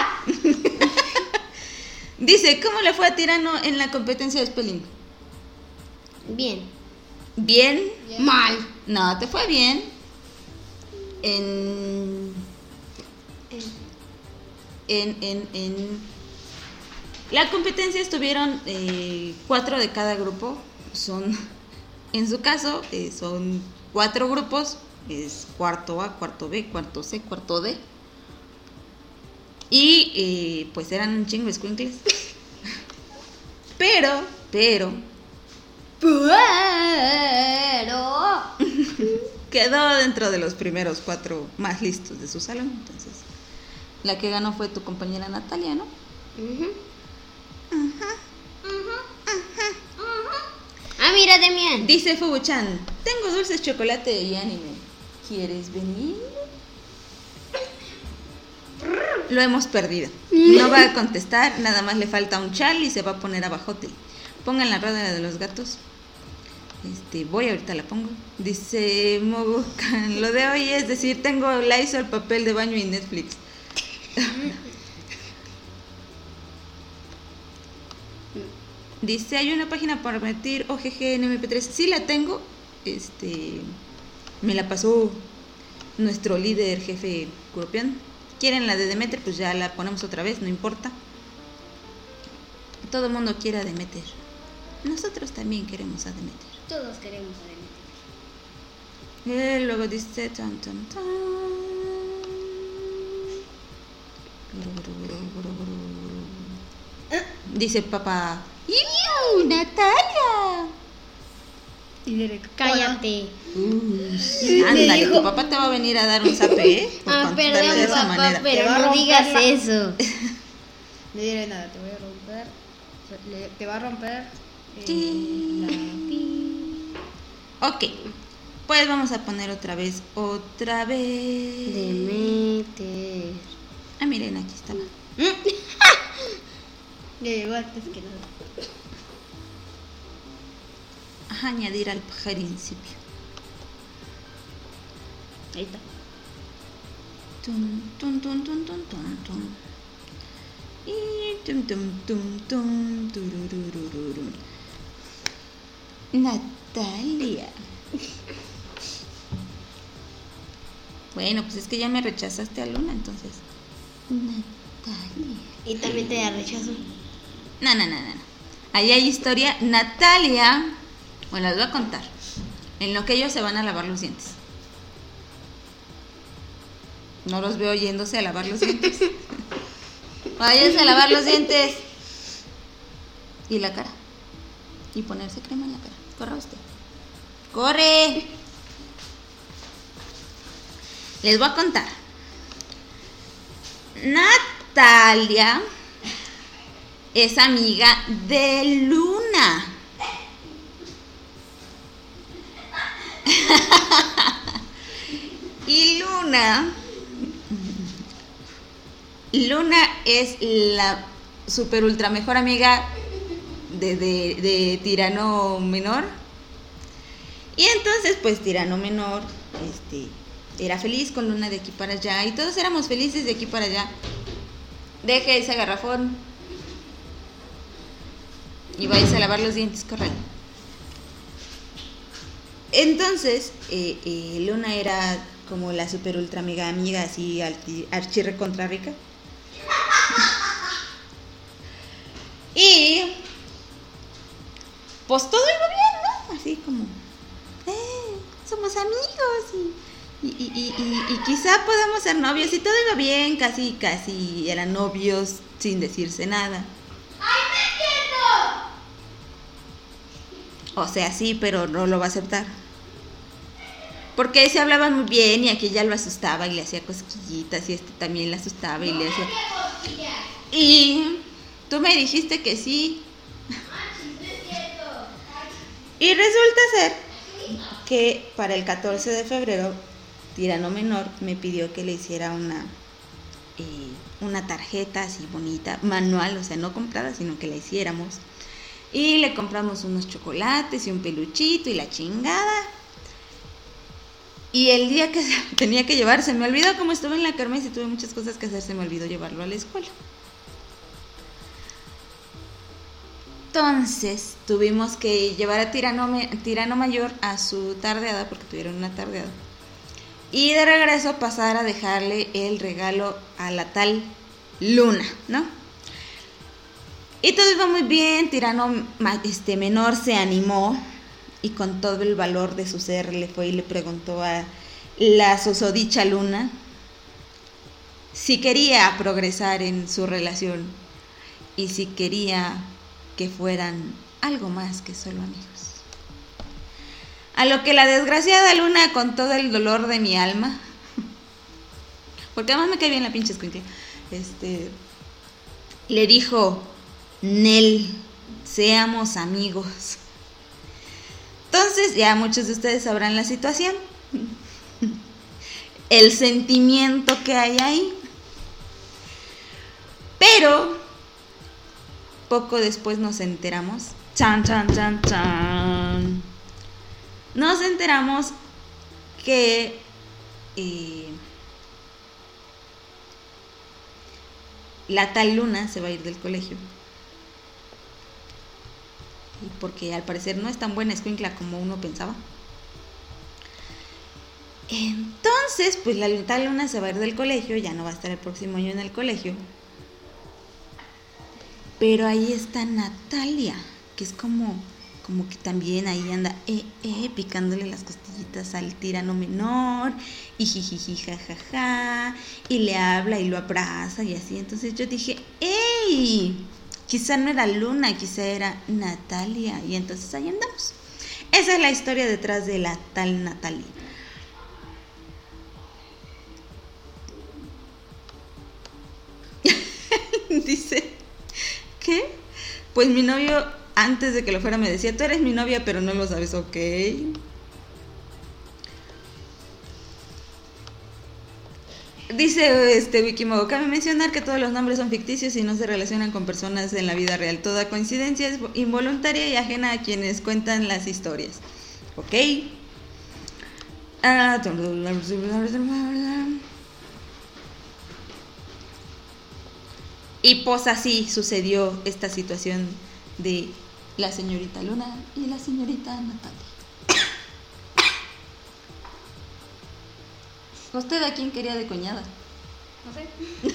Dice, ¿cómo le fue a Tirano en la competencia de spelling? Bien. ¿Bien? Mal. No, te fue bien. En la competencia estuvieron 4 de cada grupo. En su caso, son 4 grupos. Es cuarto A, cuarto B, cuarto C, cuarto D. Y pues eran un chingo de escuincles. Pero quedó dentro de los primeros 4 más listos de su salón. Entonces, la que ganó fue tu compañera Natalia, ¿no? Ah, mira, Demian. Dice Fubuchan, tengo dulces, chocolate y anime. ¿Quieres venir? Lo hemos perdido. No va a contestar, nada más le falta un chal y se va a poner abajote. Pongan la rueda de los gatos. Voy, ahorita la pongo. Dice Mogocan, lo de hoy es decir, tengo Lysol, papel de baño y Netflix. Dice, hay una página para meter OGG en MP3. Sí la tengo. Me la pasó nuestro líder jefe Curopián. Quieren la de Demeter, pues ya la ponemos otra vez, no importa. Todo el mundo quiere a Demeter. Nosotros también queremos a Demeter. Todos queremos a Demeter. Luego dice tan tan tan. Dice papá. ¡Iu, Natalia! Cállate. Ándale, tu papá te va a venir a dar un zape, ¿eh? Perdón, papá, pero no digas eso. No diré nada, te voy a romper. Te va a romper. Ok, pues vamos a poner otra vez. Demeter. Ah, miren, aquí estaba. Ya llegó antes que nada. Añadir al principio. Ahí está. Tum, tum, tum, tum, tum, tum, tum. Y tum, tum, tum, tum, tururururum. Natalia. Bueno, pues es que ya me rechazaste a Luna, entonces. Natalia. Y también te da rechazo. No. Ahí hay historia. Natalia. Bueno, les voy a contar. En lo que ellos se van a lavar los dientes. No los veo yéndose a lavar los dientes. Váyanse a lavar los dientes. Y la cara. Y ponerse crema en la cara. Corra usted. ¡Corre! Les voy a contar. Natalia es amiga de Luna. Y Luna Luna es la super ultra mejor amiga de Tirano Menor. Y entonces pues Tirano Menor era feliz con Luna de aquí para allá. Y todos éramos felices de aquí para allá. Deje ese garrafón y váyase a lavar los dientes, correcto. Entonces Luna era como la super ultra mega amiga, así archirre contra rica. Y pues todo iba bien, ¿no? Así como somos amigos y quizá podamos ser novios. Y todo iba bien, casi eran novios sin decirse nada. ¡Ay, no es cierto! O sea, sí, pero no lo va a aceptar. Porque se hablaban muy bien y aquella lo asustaba y le hacía cosquillitas y también le asustaba y le hacía... Y tú me dijiste que sí. Y resulta ser que para el 14 de febrero Tirano Menor me pidió que le hiciera una tarjeta así bonita, manual, o sea, no comprada, sino que la hiciéramos. Y le compramos unos chocolates y un peluchito y la chingada. Y el día que tenía que llevar, se me olvidó, como estuve en la kermés y tuve muchas cosas que hacer, se me olvidó llevarlo a la escuela. Entonces tuvimos que llevar a Tirano Mayor a su tardeada, porque tuvieron una tardeada. Y de regreso pasar a dejarle el regalo a la tal Luna, ¿no? Y todo iba muy bien. Tirano Menor se animó y con todo el valor de su ser le fue y le preguntó a la susodicha Luna si quería progresar en su relación y si quería que fueran algo más que solo amigos. A lo que la desgraciada Luna, con todo el dolor de mi alma, porque además me cae bien la pinche escuincla, le dijo: Nel, seamos amigos. Entonces ya muchos de ustedes sabrán la situación, el sentimiento que hay ahí. Pero poco después nos enteramos, nos enteramos que la tal Luna se va a ir del colegio. Porque al parecer no es tan buena escuincla como uno pensaba. Entonces, pues la tal Luna se va a ir del colegio, ya no va a estar el próximo año en el colegio. Pero ahí está Natalia, que es como que también ahí anda picándole las costillitas al Tirano Menor, y jijiji, jajaja, y le habla y lo abraza y así. Entonces yo dije, ¡ey! Quizá no era Luna, quizá era Natalia. Y entonces ahí andamos. Esa es la historia detrás de la tal Natalia. Dice, ¿qué? Pues mi novio, antes de que lo fuera, me decía: tú eres mi novia, pero no lo sabes, ok. Dice Wikimodo: cabe mencionar que todos los nombres son ficticios y no se relacionan con personas en la vida real. Toda coincidencia es involuntaria y ajena a quienes cuentan las historias. Ok. Y pues así sucedió esta situación de la señorita Luna y la señorita Natalia. ¿Usted a quién quería de cuñada? No sé.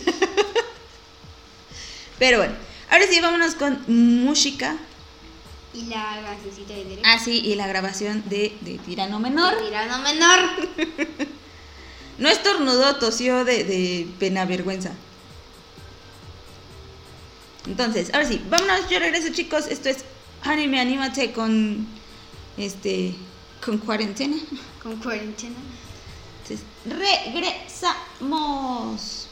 Pero bueno, ahora sí, vámonos con música. Y la cancioncita de derecho. Ah, sí, y la grabación de Tirano Menor. Tirano Menor. No estornudó, tosió de pena vergüenza. Entonces, ahora sí, vámonos, yo regreso, chicos. Esto es Anime Anímate con cuarentena. Con cuarentena. Entonces, regresamos.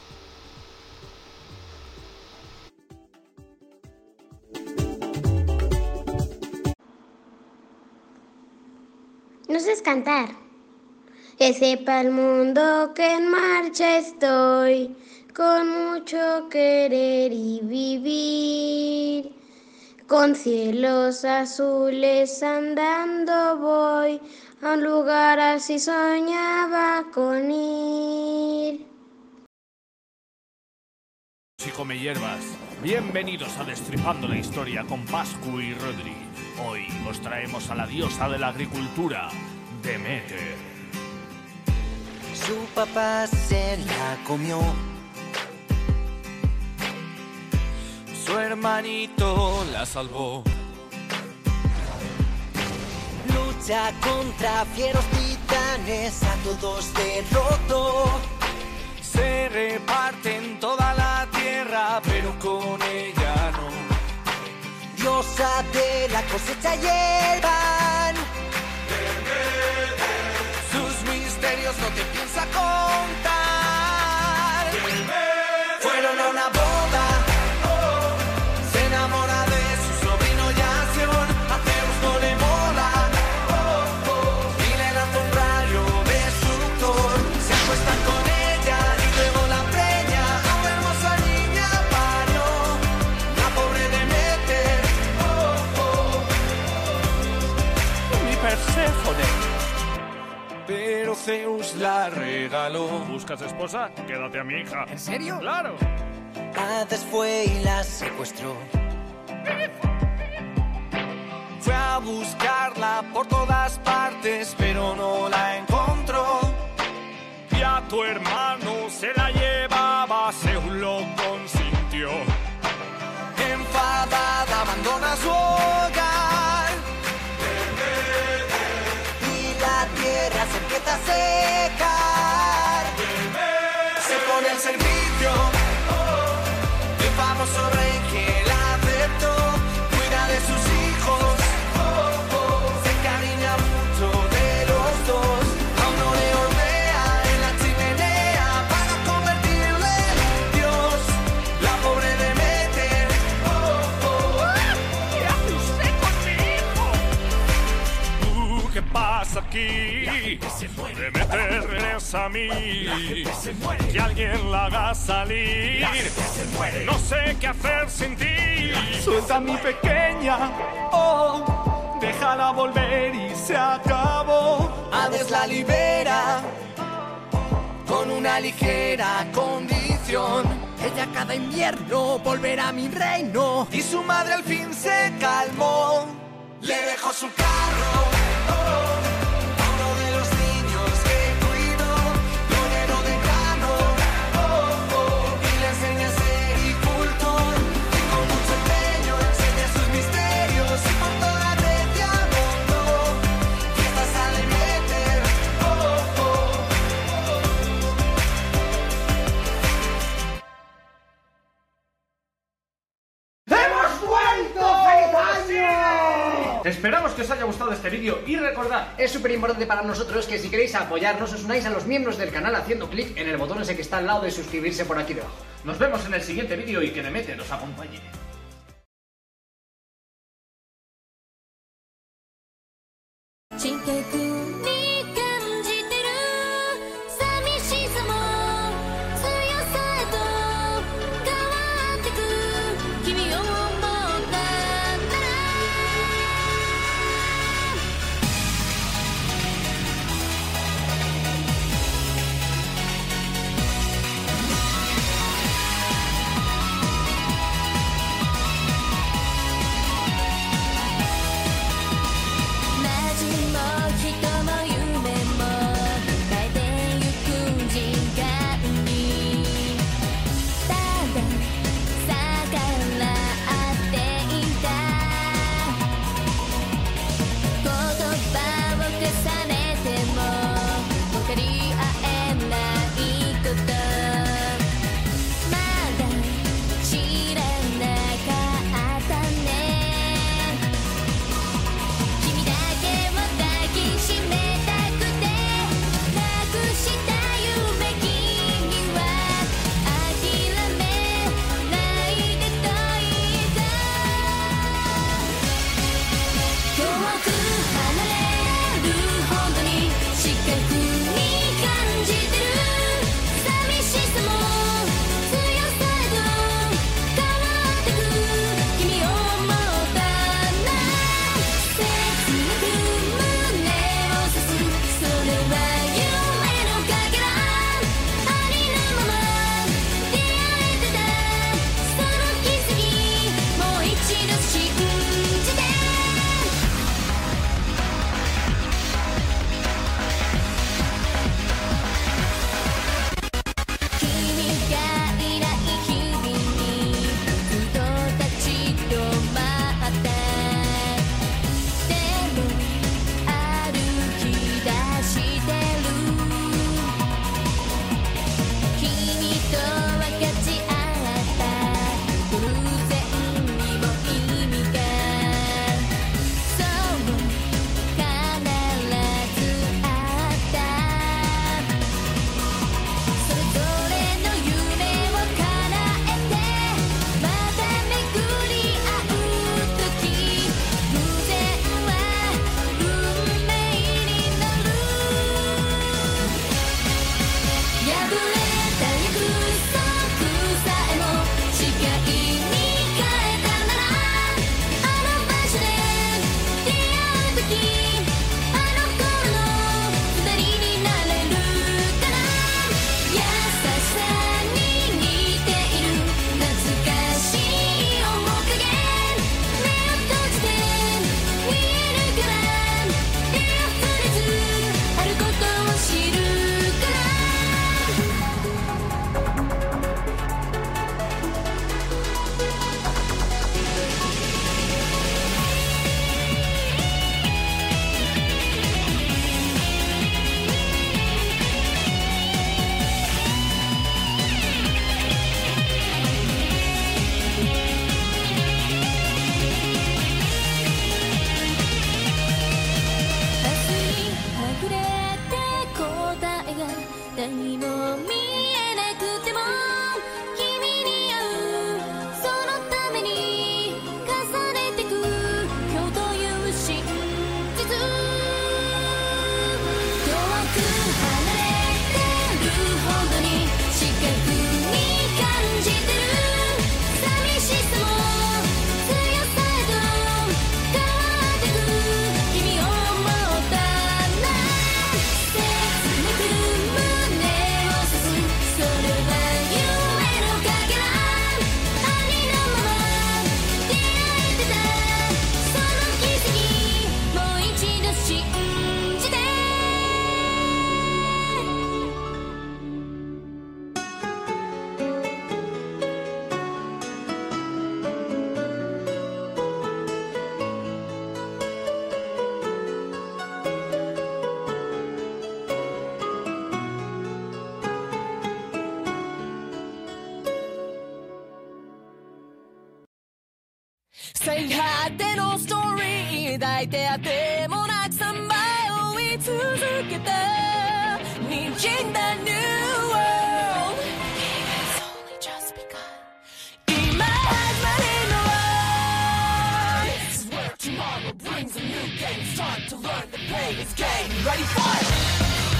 No sé cantar. Que sepa el mundo que en marcha estoy. con mucho querer y vivir. Con cielos azules andando voy, a un lugar así soñaba con ir. Y come hierbas, bienvenidos a Destripando la Historia con Pascu y Rodri. Hoy os traemos a la diosa de la agricultura, Demeter. Su papá se la comió. Su hermanito la salvó. Lucha contra fieros titanes, a todos derrotó. Se reparten toda la tierra, pero con ella no. Diosa de la cosecha y el pan. Sus misterios no te piensa contar. Fueron a una boda. Se enamora de su sobrino Yación. A Zeus no le mola. Y le lanza un rayo destructor. Se acuestan con ella y luego la preña. A una hermosa niña parió la pobre Demeter. Mi Perséfone. Pero Zeus la regaló. ¿Buscas esposa? Quédate a mi hija. ¿En serio? ¡Claro! Hades fue y la secuestró. Fue a buscarla por todas partes, pero no la encontró. Y a tu hermano se la llevaba, Zeus lo consintió. Enfadada abandona su hogar. Y la tierra se empieza a secar. Se pone al servicio de un famoso rey que la aceptó. Cuida de sus hijos, se encariña mucho de los dos. A uno le hornea en la chimenea para convertirle en Dios. La pobre Demeter. ¿Qué hace usted con mi hijo? ¿Qué pasa aquí? Demeter, regresa a mí. Que alguien la haga salir. No sé qué hacer sin ti. Suelta a mi pequeña, oh, déjala volver y se acabó. Hades la libera con una ligera condición. Ella cada invierno volverá a mi reino. Y su madre al fin se calmó. Le dejó su carro. Esperamos que os haya gustado este vídeo y recordad, es súper importante para nosotros que si queréis apoyarnos os unáis a los miembros del canal haciendo clic en el botón ese que está al lado de suscribirse por aquí debajo. Nos vemos en el siguiente vídeo y que Demeter os acompañe. 最果てのストーリー抱いてあてもなくさまよい続けた滲んだ New World It's only just begun 今始まりの This is where tomorrow brings a new game It's time to learn the pain is game Ready for it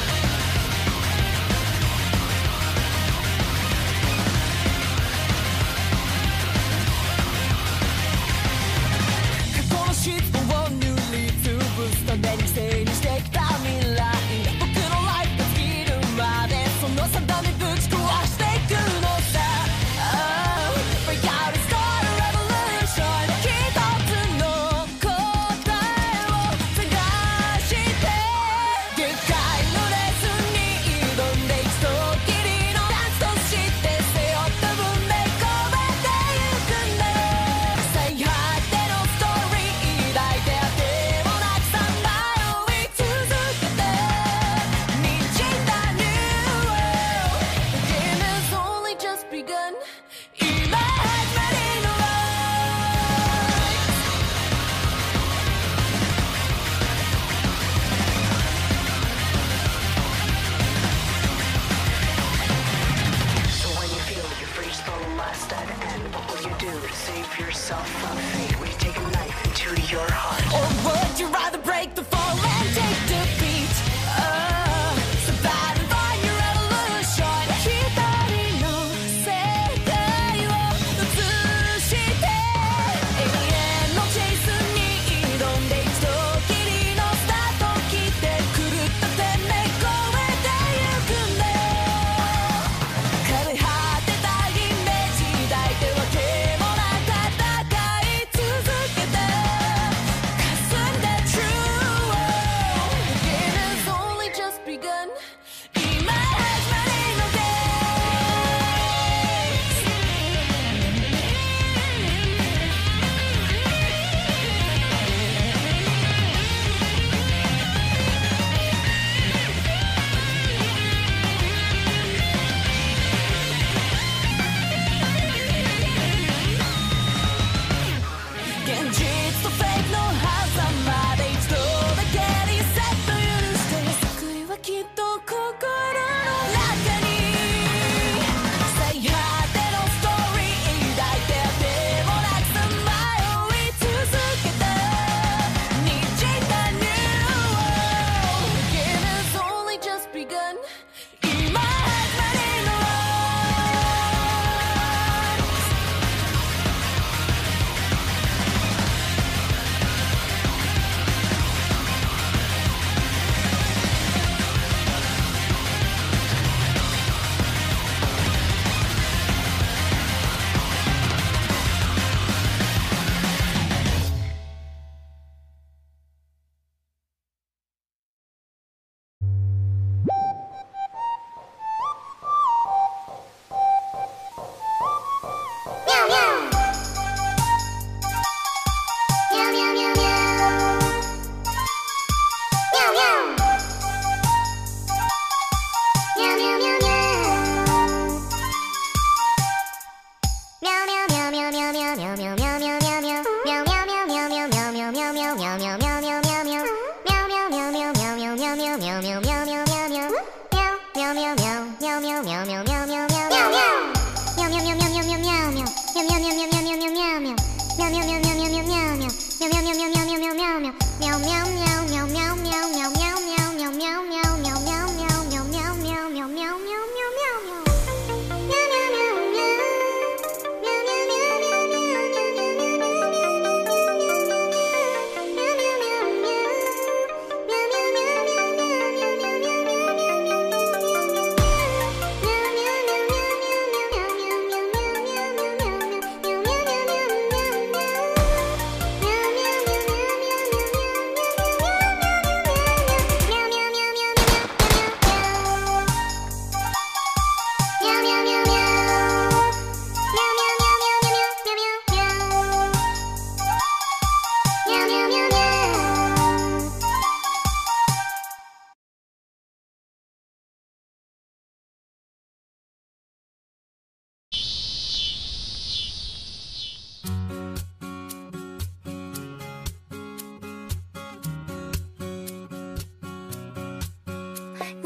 シップを塗りつぶすために整理してきた未来僕のライフが尽きるまでその定めぶち壊していくのさ Break out and start a revolution 一つの答えを探してでっかいのレースに挑んで一度きりのダンスとして背負った文明込めてゆくんだよ最果てのストーリーYourself from fate, we take a knife into your heart. Or would you rather break the fall and take defeat? Survive and find your revolution. 一人の世界を映して永遠のチェイスに挑んで一度きりのスタート切って狂った天命越えてゆくんだよ枯れ果てたイメージ抱いては手もなかった続けて霞んだ True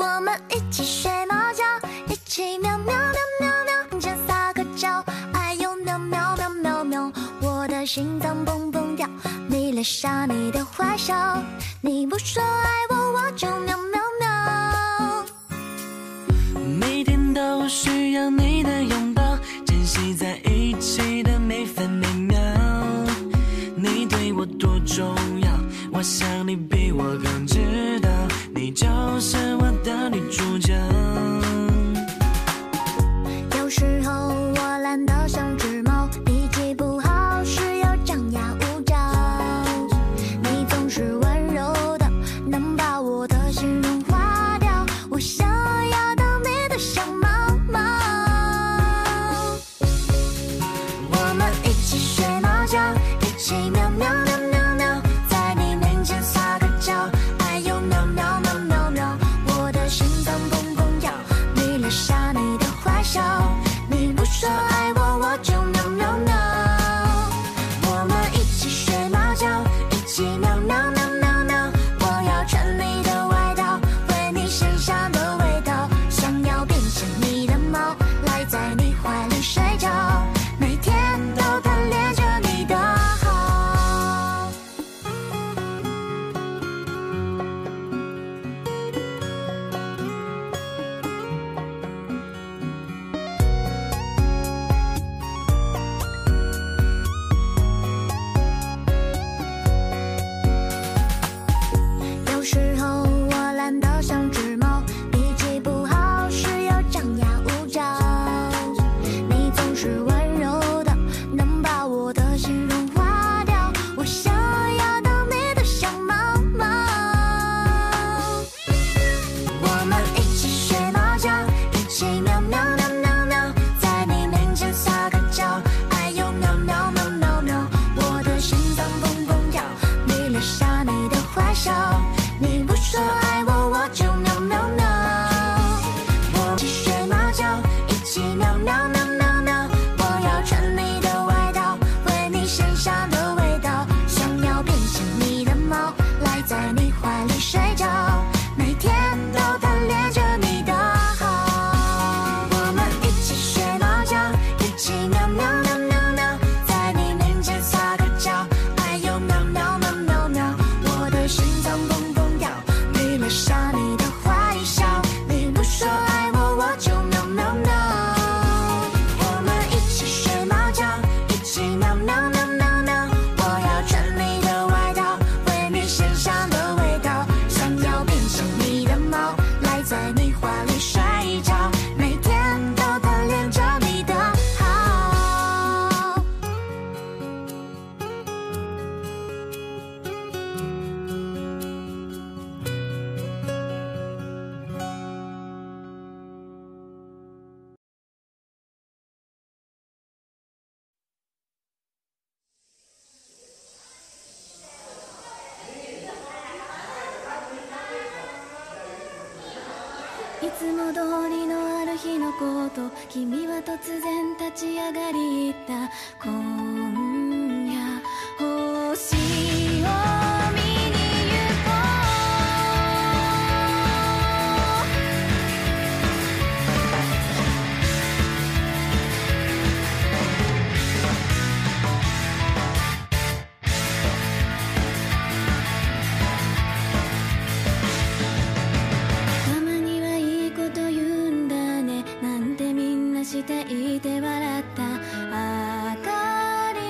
我们一起睡猫觉，一起喵喵喵喵喵，并肩撒个娇，哎呦喵喵喵喵喵，我的心脏蹦蹦跳，你留下你的坏笑，你不说爱我，我就喵喵喵。 每天都需要你的拥抱，珍惜在一起的每分每秒，你对我多重要，我想你比我更知道，你就是我的女主角。 有时候我懒得像只猫，脾气不好时又张牙舞爪，你总是温柔的，能把我的心融化掉，我想要当你的小猫猫。我们一起睡猫觉，一起喵喵喵喵喵，在你面前撒个娇，哎呦喵喵喵喵喵，我的心脏蹦蹦跳，你留下你的坏笑，你不说爱我，我就喵喵喵。我们一起睡猫觉，一起喵喵喵喵喵，我要穿你的外套，闻你身上的味道，想要变成你的猫，赖在你怀里睡觉，每天都贪恋着你的好。有时候我懒得像只猫，脾气不好时又张牙舞爪，你总是温柔的，能把我的心融化掉，我想要当你的小猫猫。我们一起睡猫觉，一起喵喵喵喵喵，在你面前撒个娇，哎呦喵喵喵喵喵，我的心脏蹦蹦跳，你留下你的坏笑，你不说爱我，我就喵喵喵。我一起睡猫觉，一起喵喵喵喵喵，我要穿你的外套，闻你身上的味道，想要变成你的猫，赖在你怀里睡觉，每天都贪恋着你的好。我们一起睡猫觉，一起喵喵喵喵喵，在你面前撒个娇，哎呦喵喵喵喵喵，我的心脏蹦蹦跳，你留下你的坏笑，你不说爱我，我就喵喵喵。我们一起睡猫觉，一起喵喵喵喵喵，我要穿你的外套，闻你身上的味道，想要变成你的猫，赖在你怀里睡觉，每天都贪恋着你的好。 いつも通りのある日のこと、君は突然立ち上がり言った。今夜星を見に行こう。たまにはいいこと言うんだね、なんてみんなしていて笑った。明かり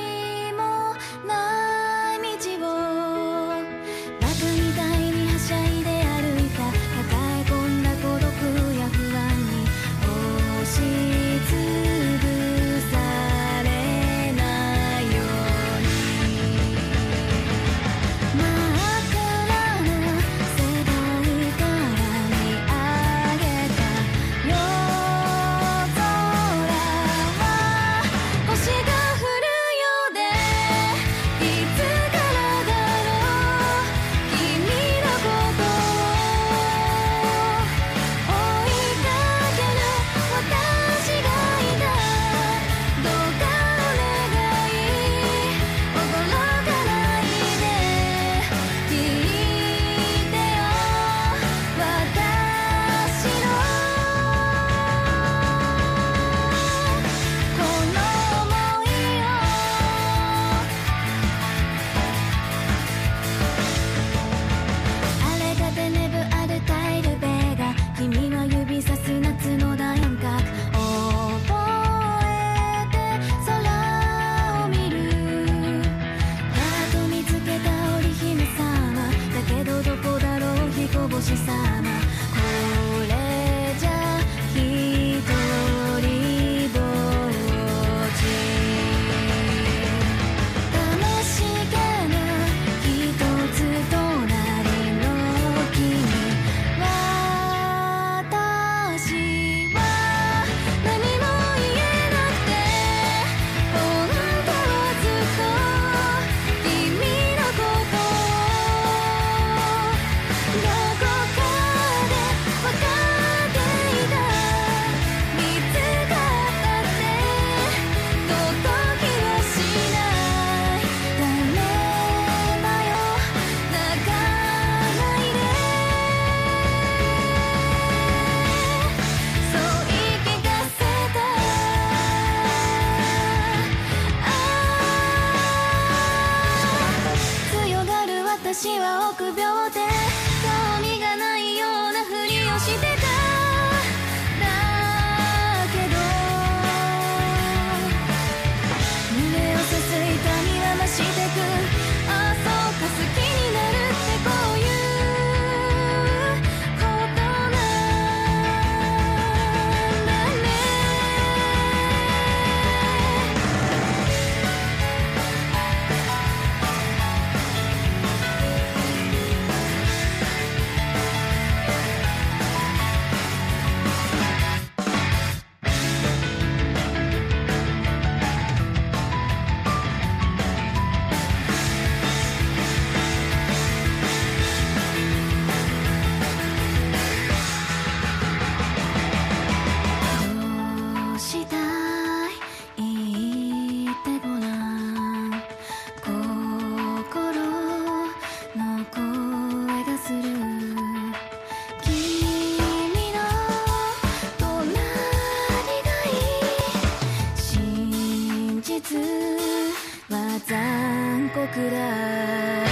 実は残酷だ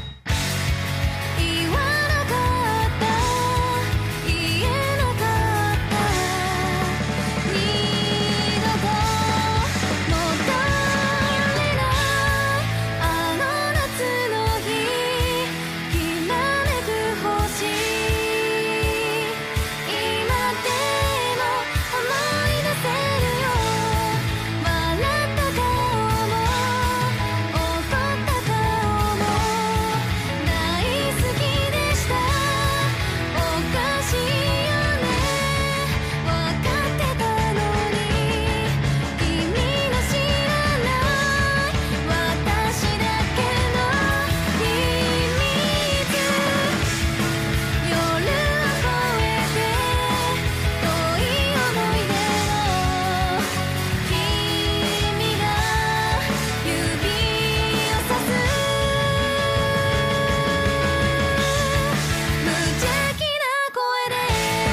言わなかった言えなかった二度と戻れないあの夏の日きらめく星今でも思い出せるよ笑った顔も怒った顔も大好きでしたおかしいよね分かってたのに君の知らない私だけの秘密夜を越えて遠い思い出を君が指をさす無邪気な声で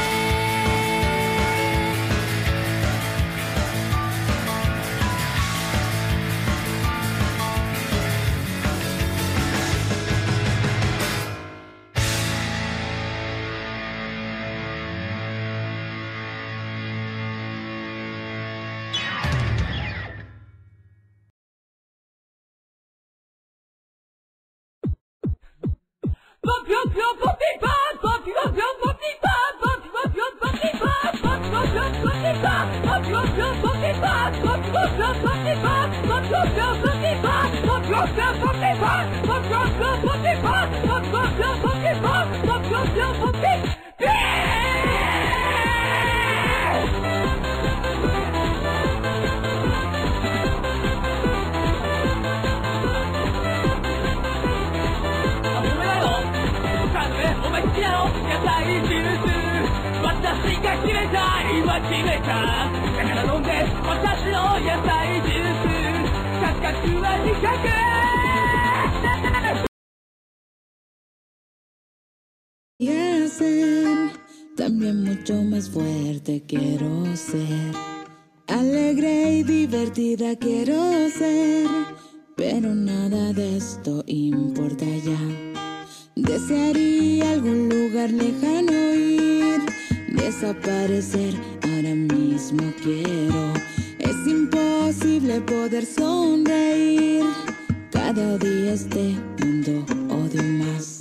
Y ser también mucho más fuerte quiero ser, alegre y divertida quiero ser, pero nada de esto importa ya. Desearía algún lugar lejano ir, desaparecer ahora mismo quiero. Es imposible poder sonreír, cada día este mundo odio más.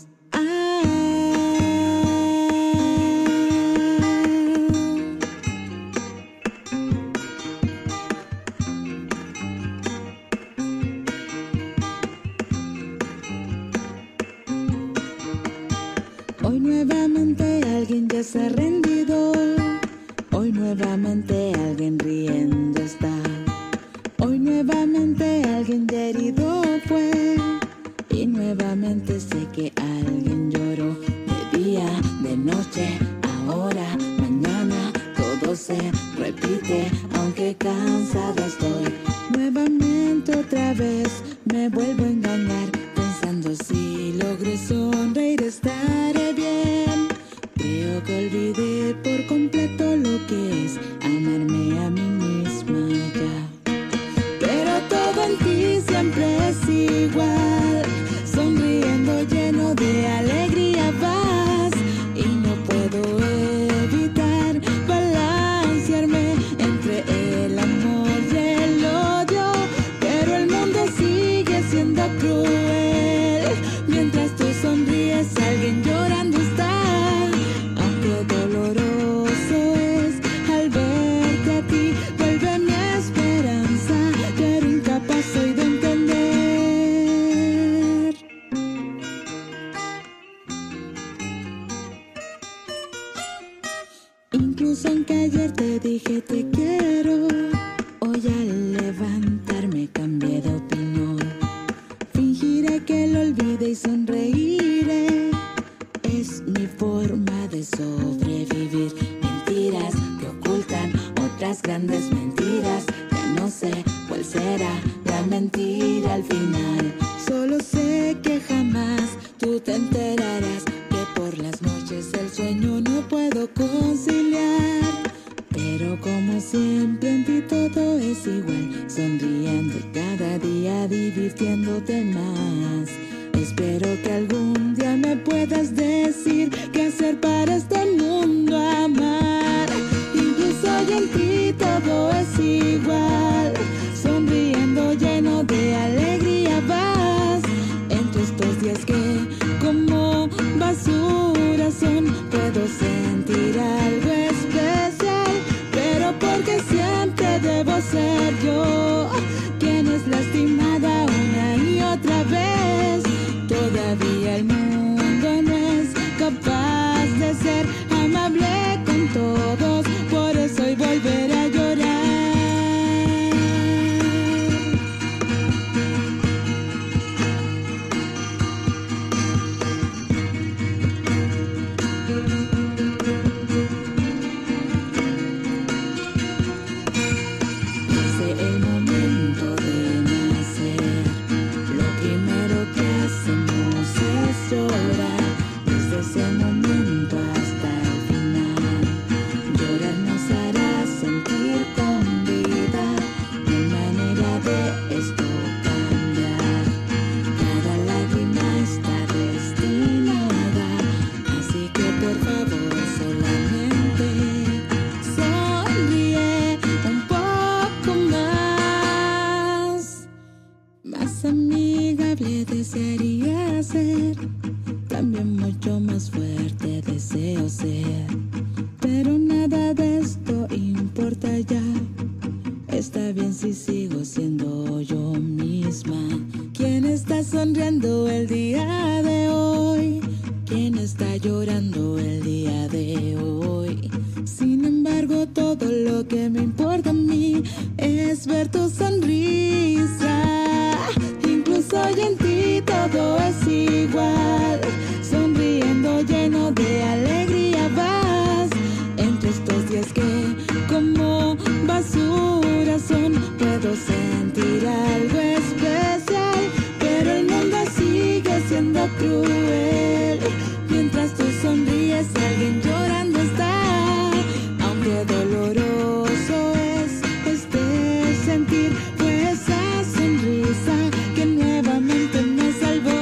Hoy nuevamente alguien ya se ha rendido, hoy nuevamente alguien riendo está, hoy nuevamente alguien ya herido fue, y nuevamente sé que alguien lloró, de día, de noche, ahora, mañana, todo se repite, aunque cansada estoy, nuevamente otra vez me vuelvo a engañar, pensando si logré sonreír estaré bien. Creo que olvidé por completo lo que es amarme a mí misma ya. Pero todo en ti siempre es igual, sonriendo lleno de alegría vas, y no puedo evitar balancearme entre el amor y el odio, pero el mundo sigue siendo cruel, mientras tú sonríes alguien llorando está, aunque doloroso es al verte a ti, vuelve mi esperanza, pero incapaz soy de entender. Incluso aunque ayer te dije te quiero, hoy al levantarme cambié de opinión. Fingiré que lo olvide y sonreiré, es mi forma de sobrevivir. Mentiras que ocultan otras grandes mentiras, ya no sé cuál será la mentira al final. Solo sé que jamás tú te enterarás que por las noches el sueño no puedo conciliar, pero como siempre en ti todo es igual, sonriendo cada día divirtiéndote más. Espero que algún día me puedas decir qué hacer para este mundo amar. Incluso hoy en ti todo es igual, sonriendo lleno de alegría vas. Entre estos días que como basura son, puedo sentir algo especial, pero porque siempre debo ser yo quien es lastimada una y otra vez. Todavía el mundo no es capaz de ser amable con todos, por eso hoy volveré a llorar. Es el momento de nacer, lo primero que hacemos es llorar. Desde ese momento hasta el final, llorar nos hará sentir con vida. No hay manera de esto cambiar, cada lágrima está destinada. Así que por favor solamente sonríe un poco más. Más amigable desearía ser, también mucho más fuerte deseo ser, pero nada de esto importa ya. Está bien si sigo siendo yo misma. ¿Quién está sonriendo el día de hoy? ¿Quién está llorando el día de hoy? Sin embargo, todo lo que me importa a mí es ver tu sonrisa. Incluso hoy en ti todo es igual, sonriendo lleno de alegría vas. Entre estos días que como basura son, puedo sentir algo especial, pero el mundo sigue siendo cruel. Mientras tú sonríes, alguien llorando está. Aunque doloroso es este sentir, fue esa sonrisa que nuevamente me salvó.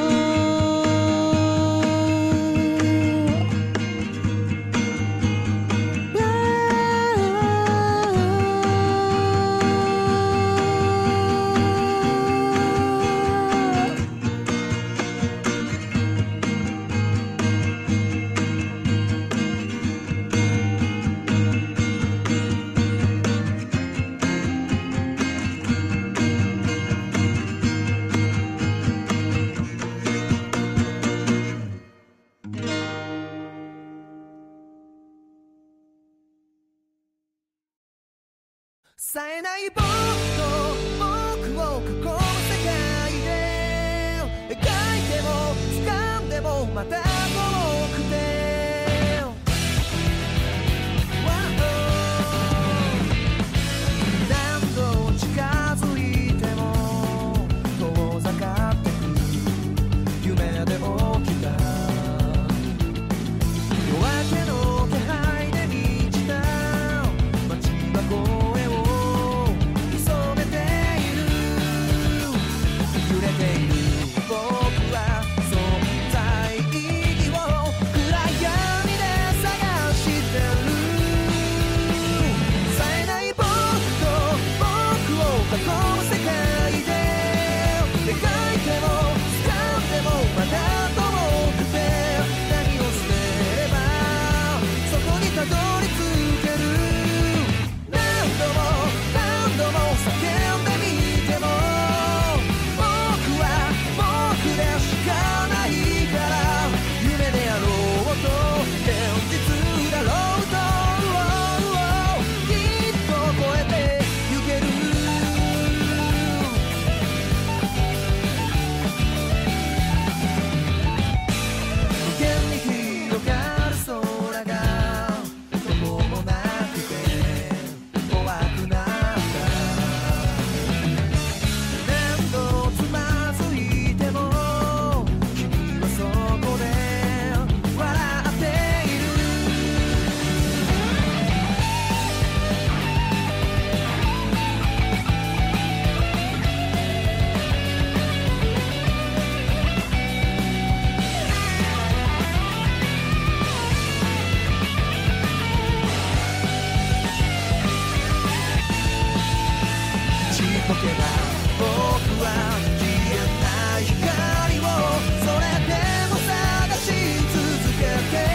けば僕は消えない光をそれでも探し続け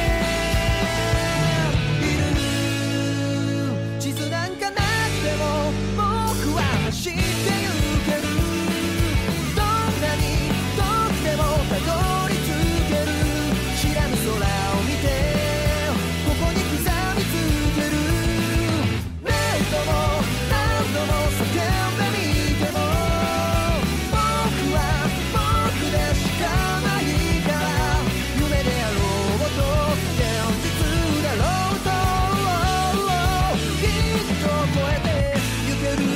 ている。地図なんかなくても僕は走ってゆける。どんなに遠くてもたどり着ける。知らぬ空を見てここに刻み続ける。何度も何度も叫んでみても僕は僕でしかないから。夢であろうと現実だろうときっと超えてゆける。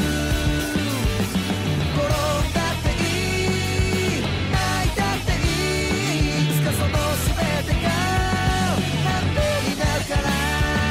転んだっていい泣いたっていい。いつかその全てがハッピーになるから。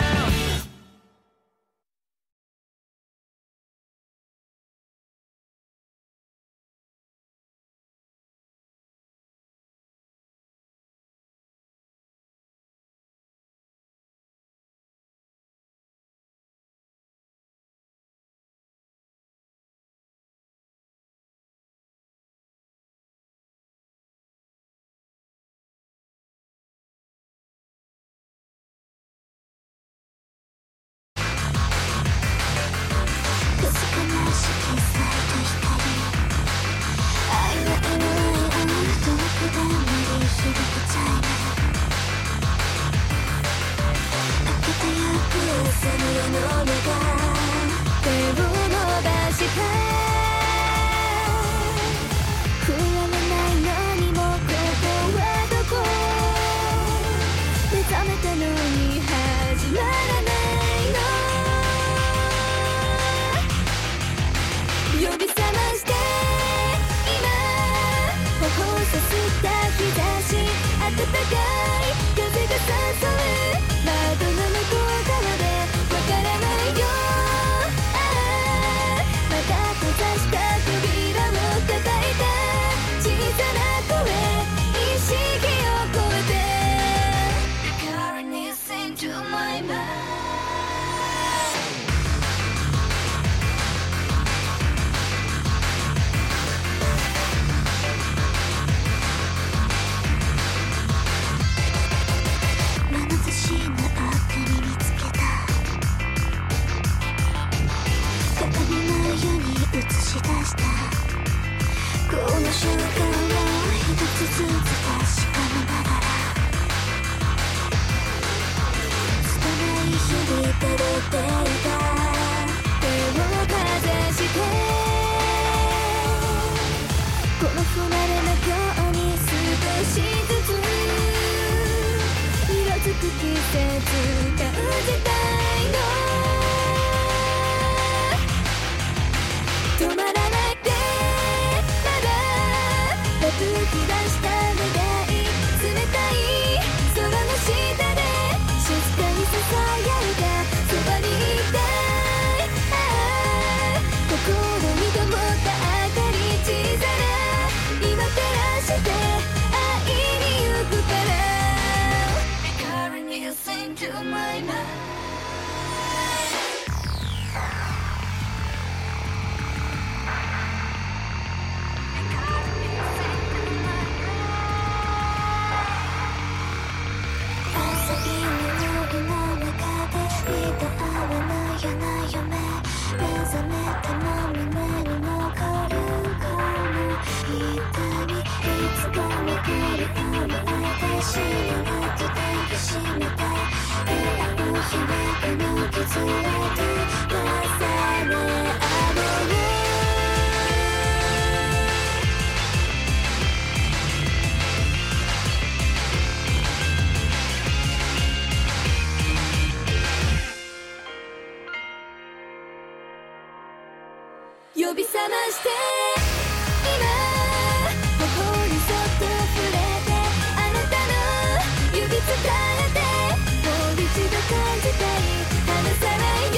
呼び覚まして今頬にそっと触れてあなたの指伝えてもう一度感じたい離さないよ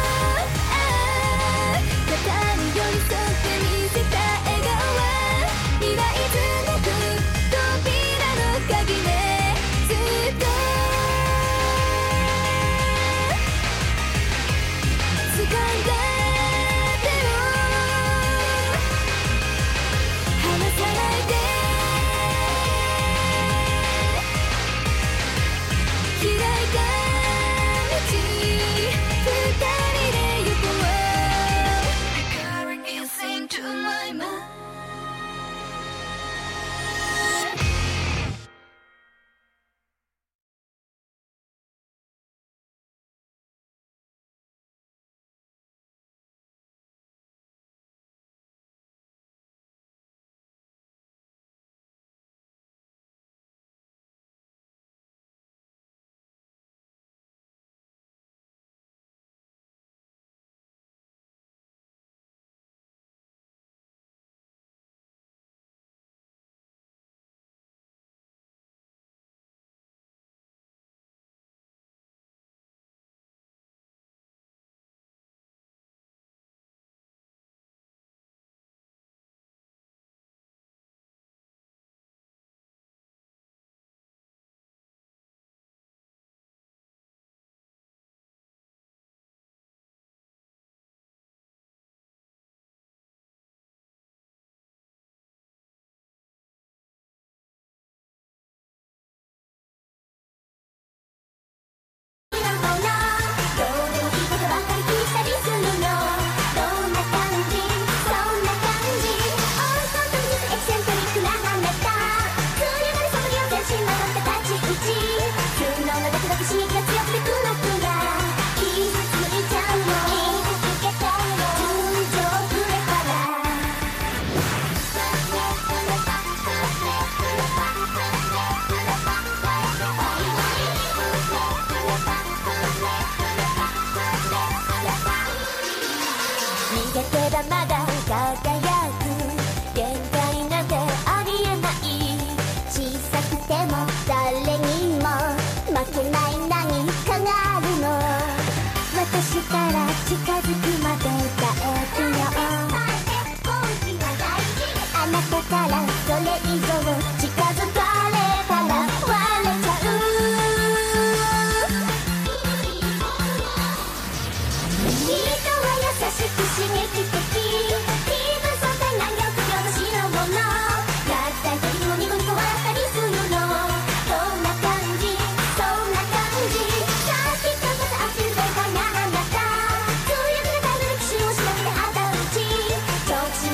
肩に寄り添って見せた笑顔は未来つなぐ扉の鍵ねずっと掴んだ手を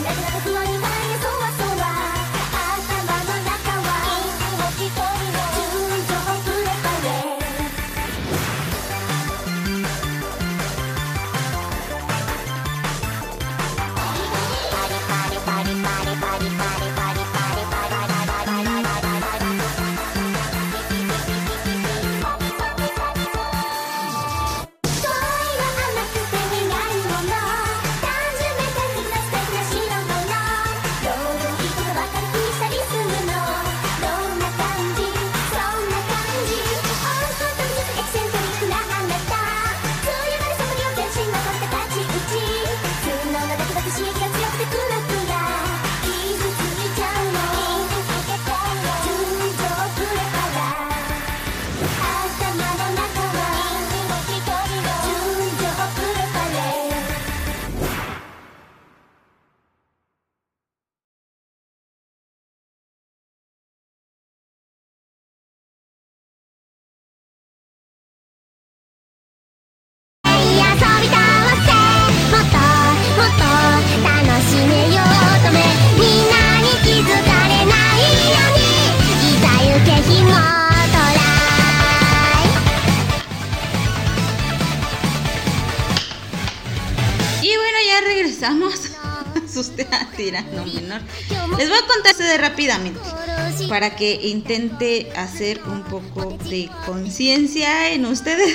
Asusté a Tirano Menor. Les voy a contar rápidamente para que intente hacer un poco de conciencia en ustedes.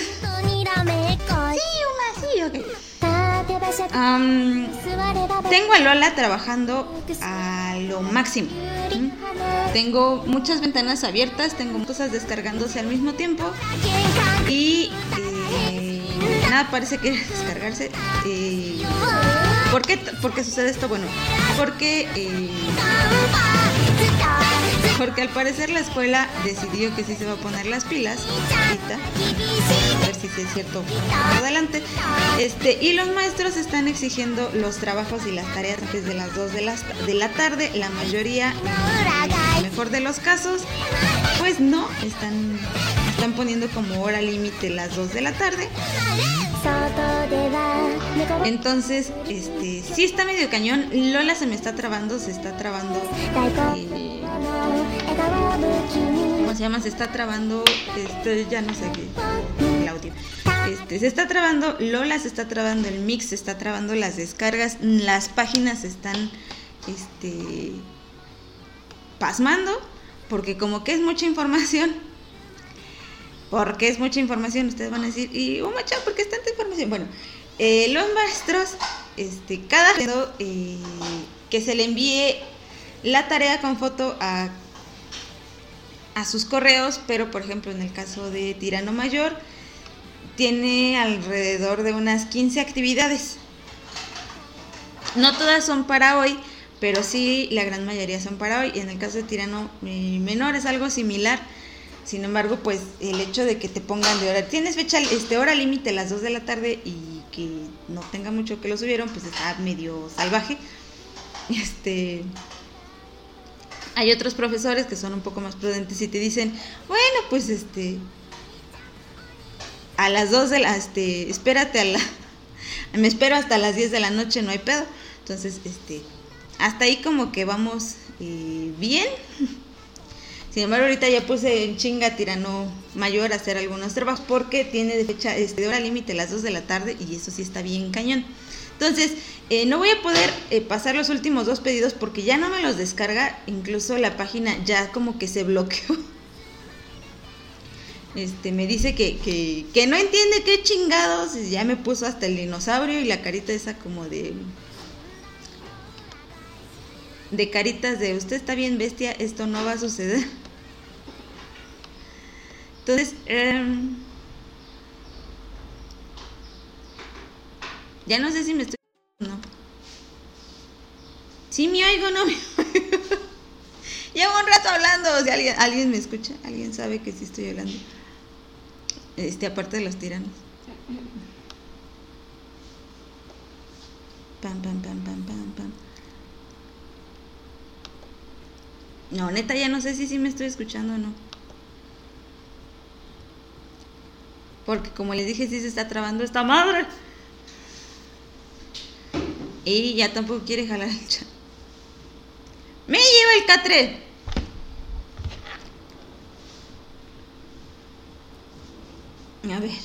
Sí, ok. Tengo a Lola trabajando a lo máximo. Tengo muchas ventanas abiertas, tengo cosas descargándose al mismo tiempo y nada parece que descargarse. ¿Por qué sucede esto? Bueno, porque al parecer la escuela decidió que sí se va a poner las pilas ahorita, a ver si es cierto más adelante, y los maestros están exigiendo los trabajos y las tareas antes de las 2 de la tarde. La mayoría, mejor de los casos, pues no, están poniendo como hora límite las 2 de la tarde. Entonces, sí está medio cañón. Lola se está trabando. ¿Cómo se llama? Se está trabando, ya no sé qué, el audio. Se está trabando, Lola se está trabando, el mix se está trabando, las descargas, las páginas están, pasmando, porque como que es mucha información. Porque es mucha información, ustedes van a decir, y macho, ¿por qué es tanta información? Bueno, los maestros, cada que se le envíe la tarea con foto a sus correos, pero por ejemplo en el caso de Tirano Mayor, tiene alrededor de unas 15 actividades. No todas son para hoy, pero sí la gran mayoría son para hoy. Y en el caso de Tirano Menor es algo similar. Sin embargo, pues el hecho de que te pongan de hora, tienes fecha, hora límite a las 2 de la tarde y que no tenga mucho que lo subieron, pues está medio salvaje. Hay otros profesores que son un poco más prudentes y te dicen, bueno, pues a las 2 de la, espérate me espero hasta las 10 de la noche, no hay pedo. Entonces, hasta ahí como que vamos bien. Sin embargo, ahorita ya puse en chinga a Tirano Mayor a hacer algunos trabajos porque tiene de fecha de hora límite las 2 de la tarde y eso sí está bien cañón. Entonces, no voy a poder pasar los últimos 2 pedidos porque ya no me los descarga, incluso la página ya como que se bloqueó. Me dice que no entiende qué chingados, y ya me puso hasta el dinosaurio y la carita esa como de caritas de usted está bien bestia, esto no va a suceder. Entonces, ya no sé si me estoy... No. Sí me oigo, no me oigo. Llevo un rato hablando, o sea, ¿alguien me escucha? ¿Alguien sabe que sí estoy hablando? Aparte de los tiranos. Pam, pam, pam, pam, pam, pam. No, neta, ya no sé si me estoy escuchando o no. Porque como les dije, sí se está trabando esta madre. Y ya tampoco quiere jalar el chat. Me lleva el catre. A ver.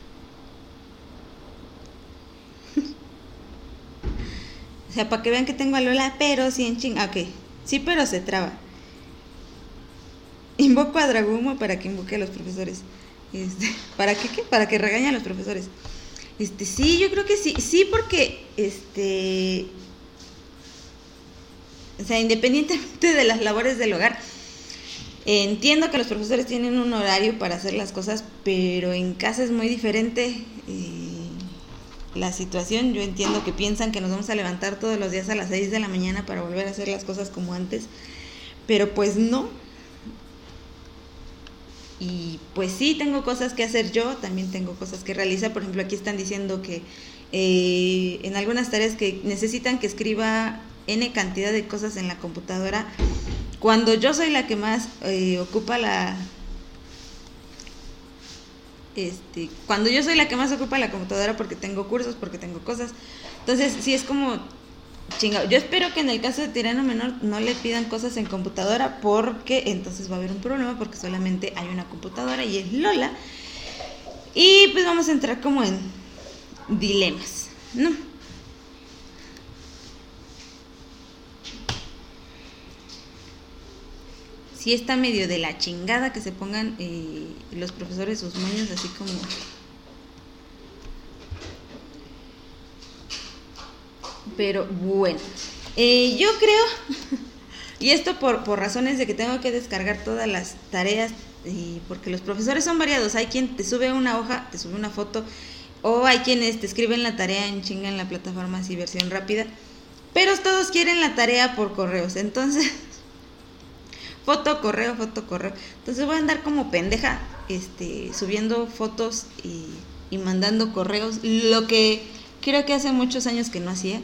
O sea, para que vean que tengo a Lola, pero sí en ching. Ok. Sí, pero se traba. Invoco a Dragumo para que invoque a los profesores. ¿Para qué? Para que regañe a los profesores. Sí, yo creo que sí. Sí, porque o sea, independientemente de las labores del hogar, entiendo que los profesores tienen un horario para hacer las cosas, pero en casa es muy diferente la situación. Yo entiendo que piensan que nos vamos a levantar todos los días a las 6 de la mañana para volver a hacer las cosas como antes, pero pues no. Y pues sí, tengo cosas que hacer yo, también tengo cosas que realizar. Por ejemplo, aquí están diciendo que en algunas tareas que necesitan que escriba N cantidad de cosas en la computadora, cuando yo soy la que más ocupa cuando yo soy la que más ocupa la computadora, porque tengo cursos, porque tengo cosas. Entonces sí es como chingado. Yo espero que en el caso de Tirano Menor no le pidan cosas en computadora, porque entonces va a haber un problema, porque solamente hay una computadora y es Lola. Y pues vamos a entrar como en dilemas, ¿no? Sí está medio de la chingada que se pongan los profesores sus moños así como... Pero bueno, yo creo, y esto por razones de que tengo que descargar todas las tareas, porque los profesores son variados. Hay quien te sube una hoja, te sube una foto, o hay quienes te escriben la tarea en chinga en la plataforma así versión rápida, pero todos quieren la tarea por correos. Entonces... foto, correo. Entonces voy a andar como pendeja, subiendo fotos y mandando correos, lo que creo que hace muchos años que no hacía.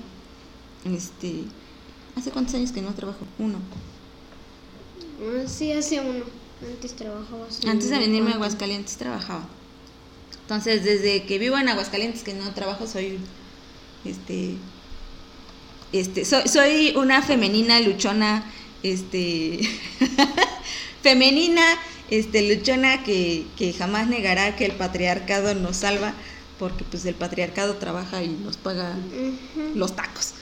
¿Hace cuántos años que no trabajo? 1. Sí, hace 1. Antes trabajabas. Antes de venirme a Aguascalientes trabajaba. Entonces, desde que vivo en Aguascalientes que no trabajo, soy soy una femenina luchona, femenina, luchona que jamás negará que el patriarcado nos salva, porque pues el patriarcado trabaja y nos paga los tacos.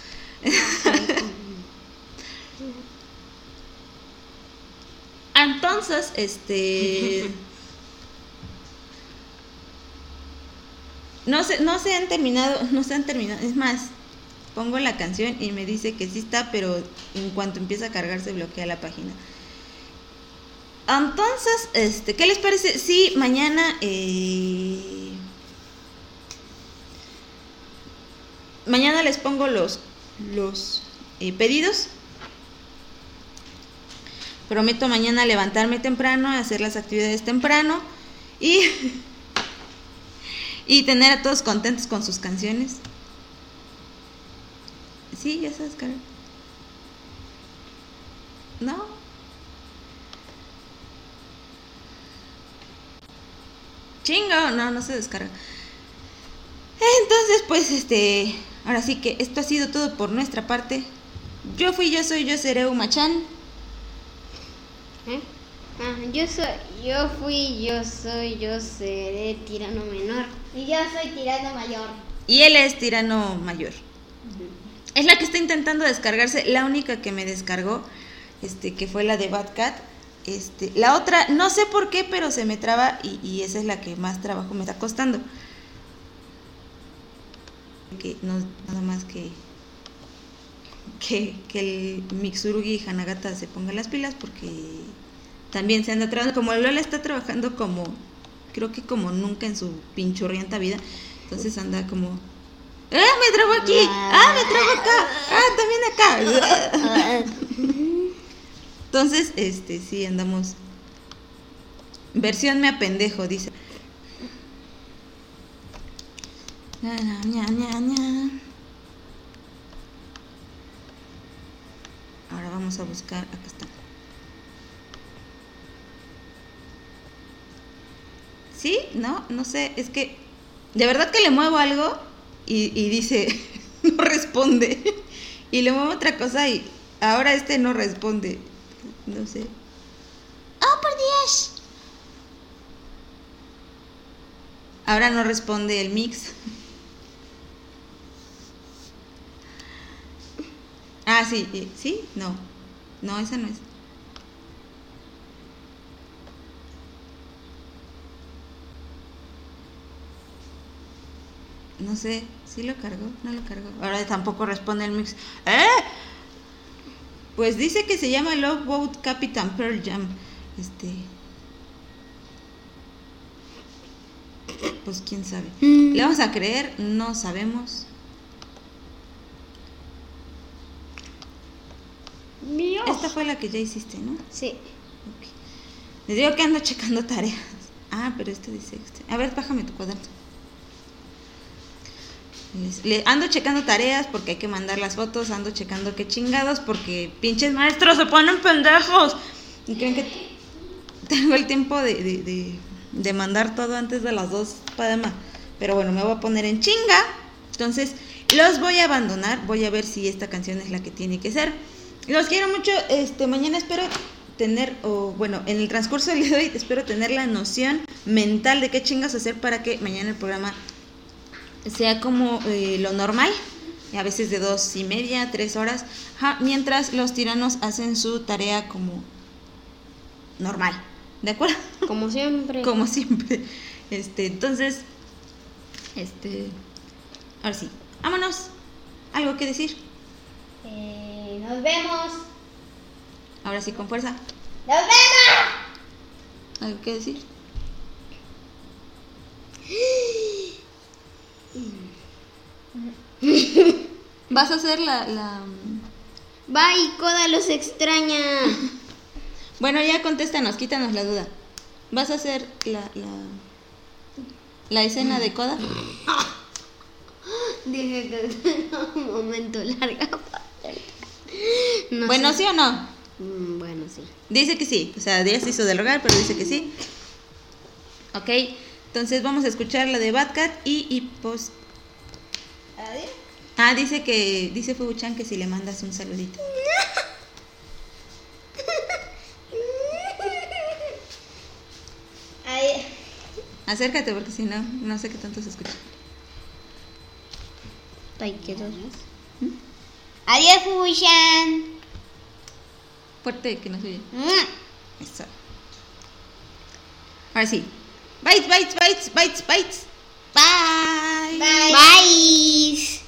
Entonces, no se han terminado, es más, pongo la canción y me dice que sí está, pero en cuanto empieza a cargar se bloquea la página. Entonces, ¿qué les parece? Sí, mañana les pongo los pedidos. Prometo mañana levantarme temprano, hacer las actividades temprano y tener a todos contentos con sus canciones. Sí, ya se descarga. ¿No? Chingo, no se descarga. Entonces, pues, ahora sí que esto ha sido todo por nuestra parte. Yo soy, yo seré Umachan. Yo soy, yo seré Tirano Menor. Y yo soy Tirano Mayor. Y él es Tirano Mayor. Es la que está intentando descargarse, la única que me descargó, que fue la de Bad Cat. La otra, no sé por qué, pero se me traba y esa es la que más trabajo me está costando. Que no, nada más que el Mitsurugi Hanagata se ponga las pilas, porque también se anda trabajando, como Lola está trabajando creo que como nunca en su pinchurrienta vida, entonces anda como... me trabo aquí, me trabo acá, también acá. Entonces, sí, andamos. Versión me apendejo, dice. Ahora vamos a buscar, acá está. ¿Sí? No sé, es que de verdad que le muevo algo y dice, no responde. Y le muevo otra cosa y Ahora este no responde. No sé. ¡Oh, por Dios! Ahora no responde el mix. Ah, sí. ¿Sí? No. No, esa no es. No sé. ¿Sí lo cargó? No lo cargó. Ahora tampoco responde el mix. Pues dice que se llama Love Boat Captain Pearl Jam. Pues quién sabe. ¿Le vamos a creer? No sabemos. Dios. Esta fue la que ya hiciste, ¿no? Sí. Okay. Les digo que ando checando tareas. Ah, pero este dice... A ver, bájame tu cuaderno. Ando checando tareas porque hay que mandar las fotos. Ando checando qué chingados porque pinches maestros se ponen pendejos. Y creen que tengo el tiempo de mandar todo antes de las 2 para. Pero bueno, me voy a poner en chinga. Entonces, los voy a abandonar. Voy a ver si esta canción es la que tiene que ser. Los quiero mucho. Mañana espero tener, en el transcurso del día de hoy, espero tener la noción mental de qué chingas hacer para que mañana el programa sea como lo normal, a veces de 2:30, 3 horas, mientras los tiranos hacen su tarea como normal, ¿de acuerdo? Como siempre. Como siempre. Entonces, ahora sí, vámonos. ¿Algo que decir? Nos vemos. Ahora sí, con fuerza. ¡Nos vemos! ¿Algo que decir? ¿Vas a hacer la... Bye, Koda los extraña. Bueno, ya contéstanos, quítanos la duda. ¿Vas a hacer la escena de Koda? Dije que es un momento largo. No bueno, sé. ¿sí o no? Bueno, sí. Dice que sí, o sea, ya se hizo del rogar, pero dice que sí. Ok, entonces vamos a escuchar la de Bad Cat y pues... Adiós. Dice Fubuchan que si le mandas un saludito. Adiós. Acércate porque si no, no sé qué tanto se escucha. Ay, qué dos. Adiós, Fushan. Fuerte, que no se oye. Eso. Ahora sí. Bites. Bye. Bye.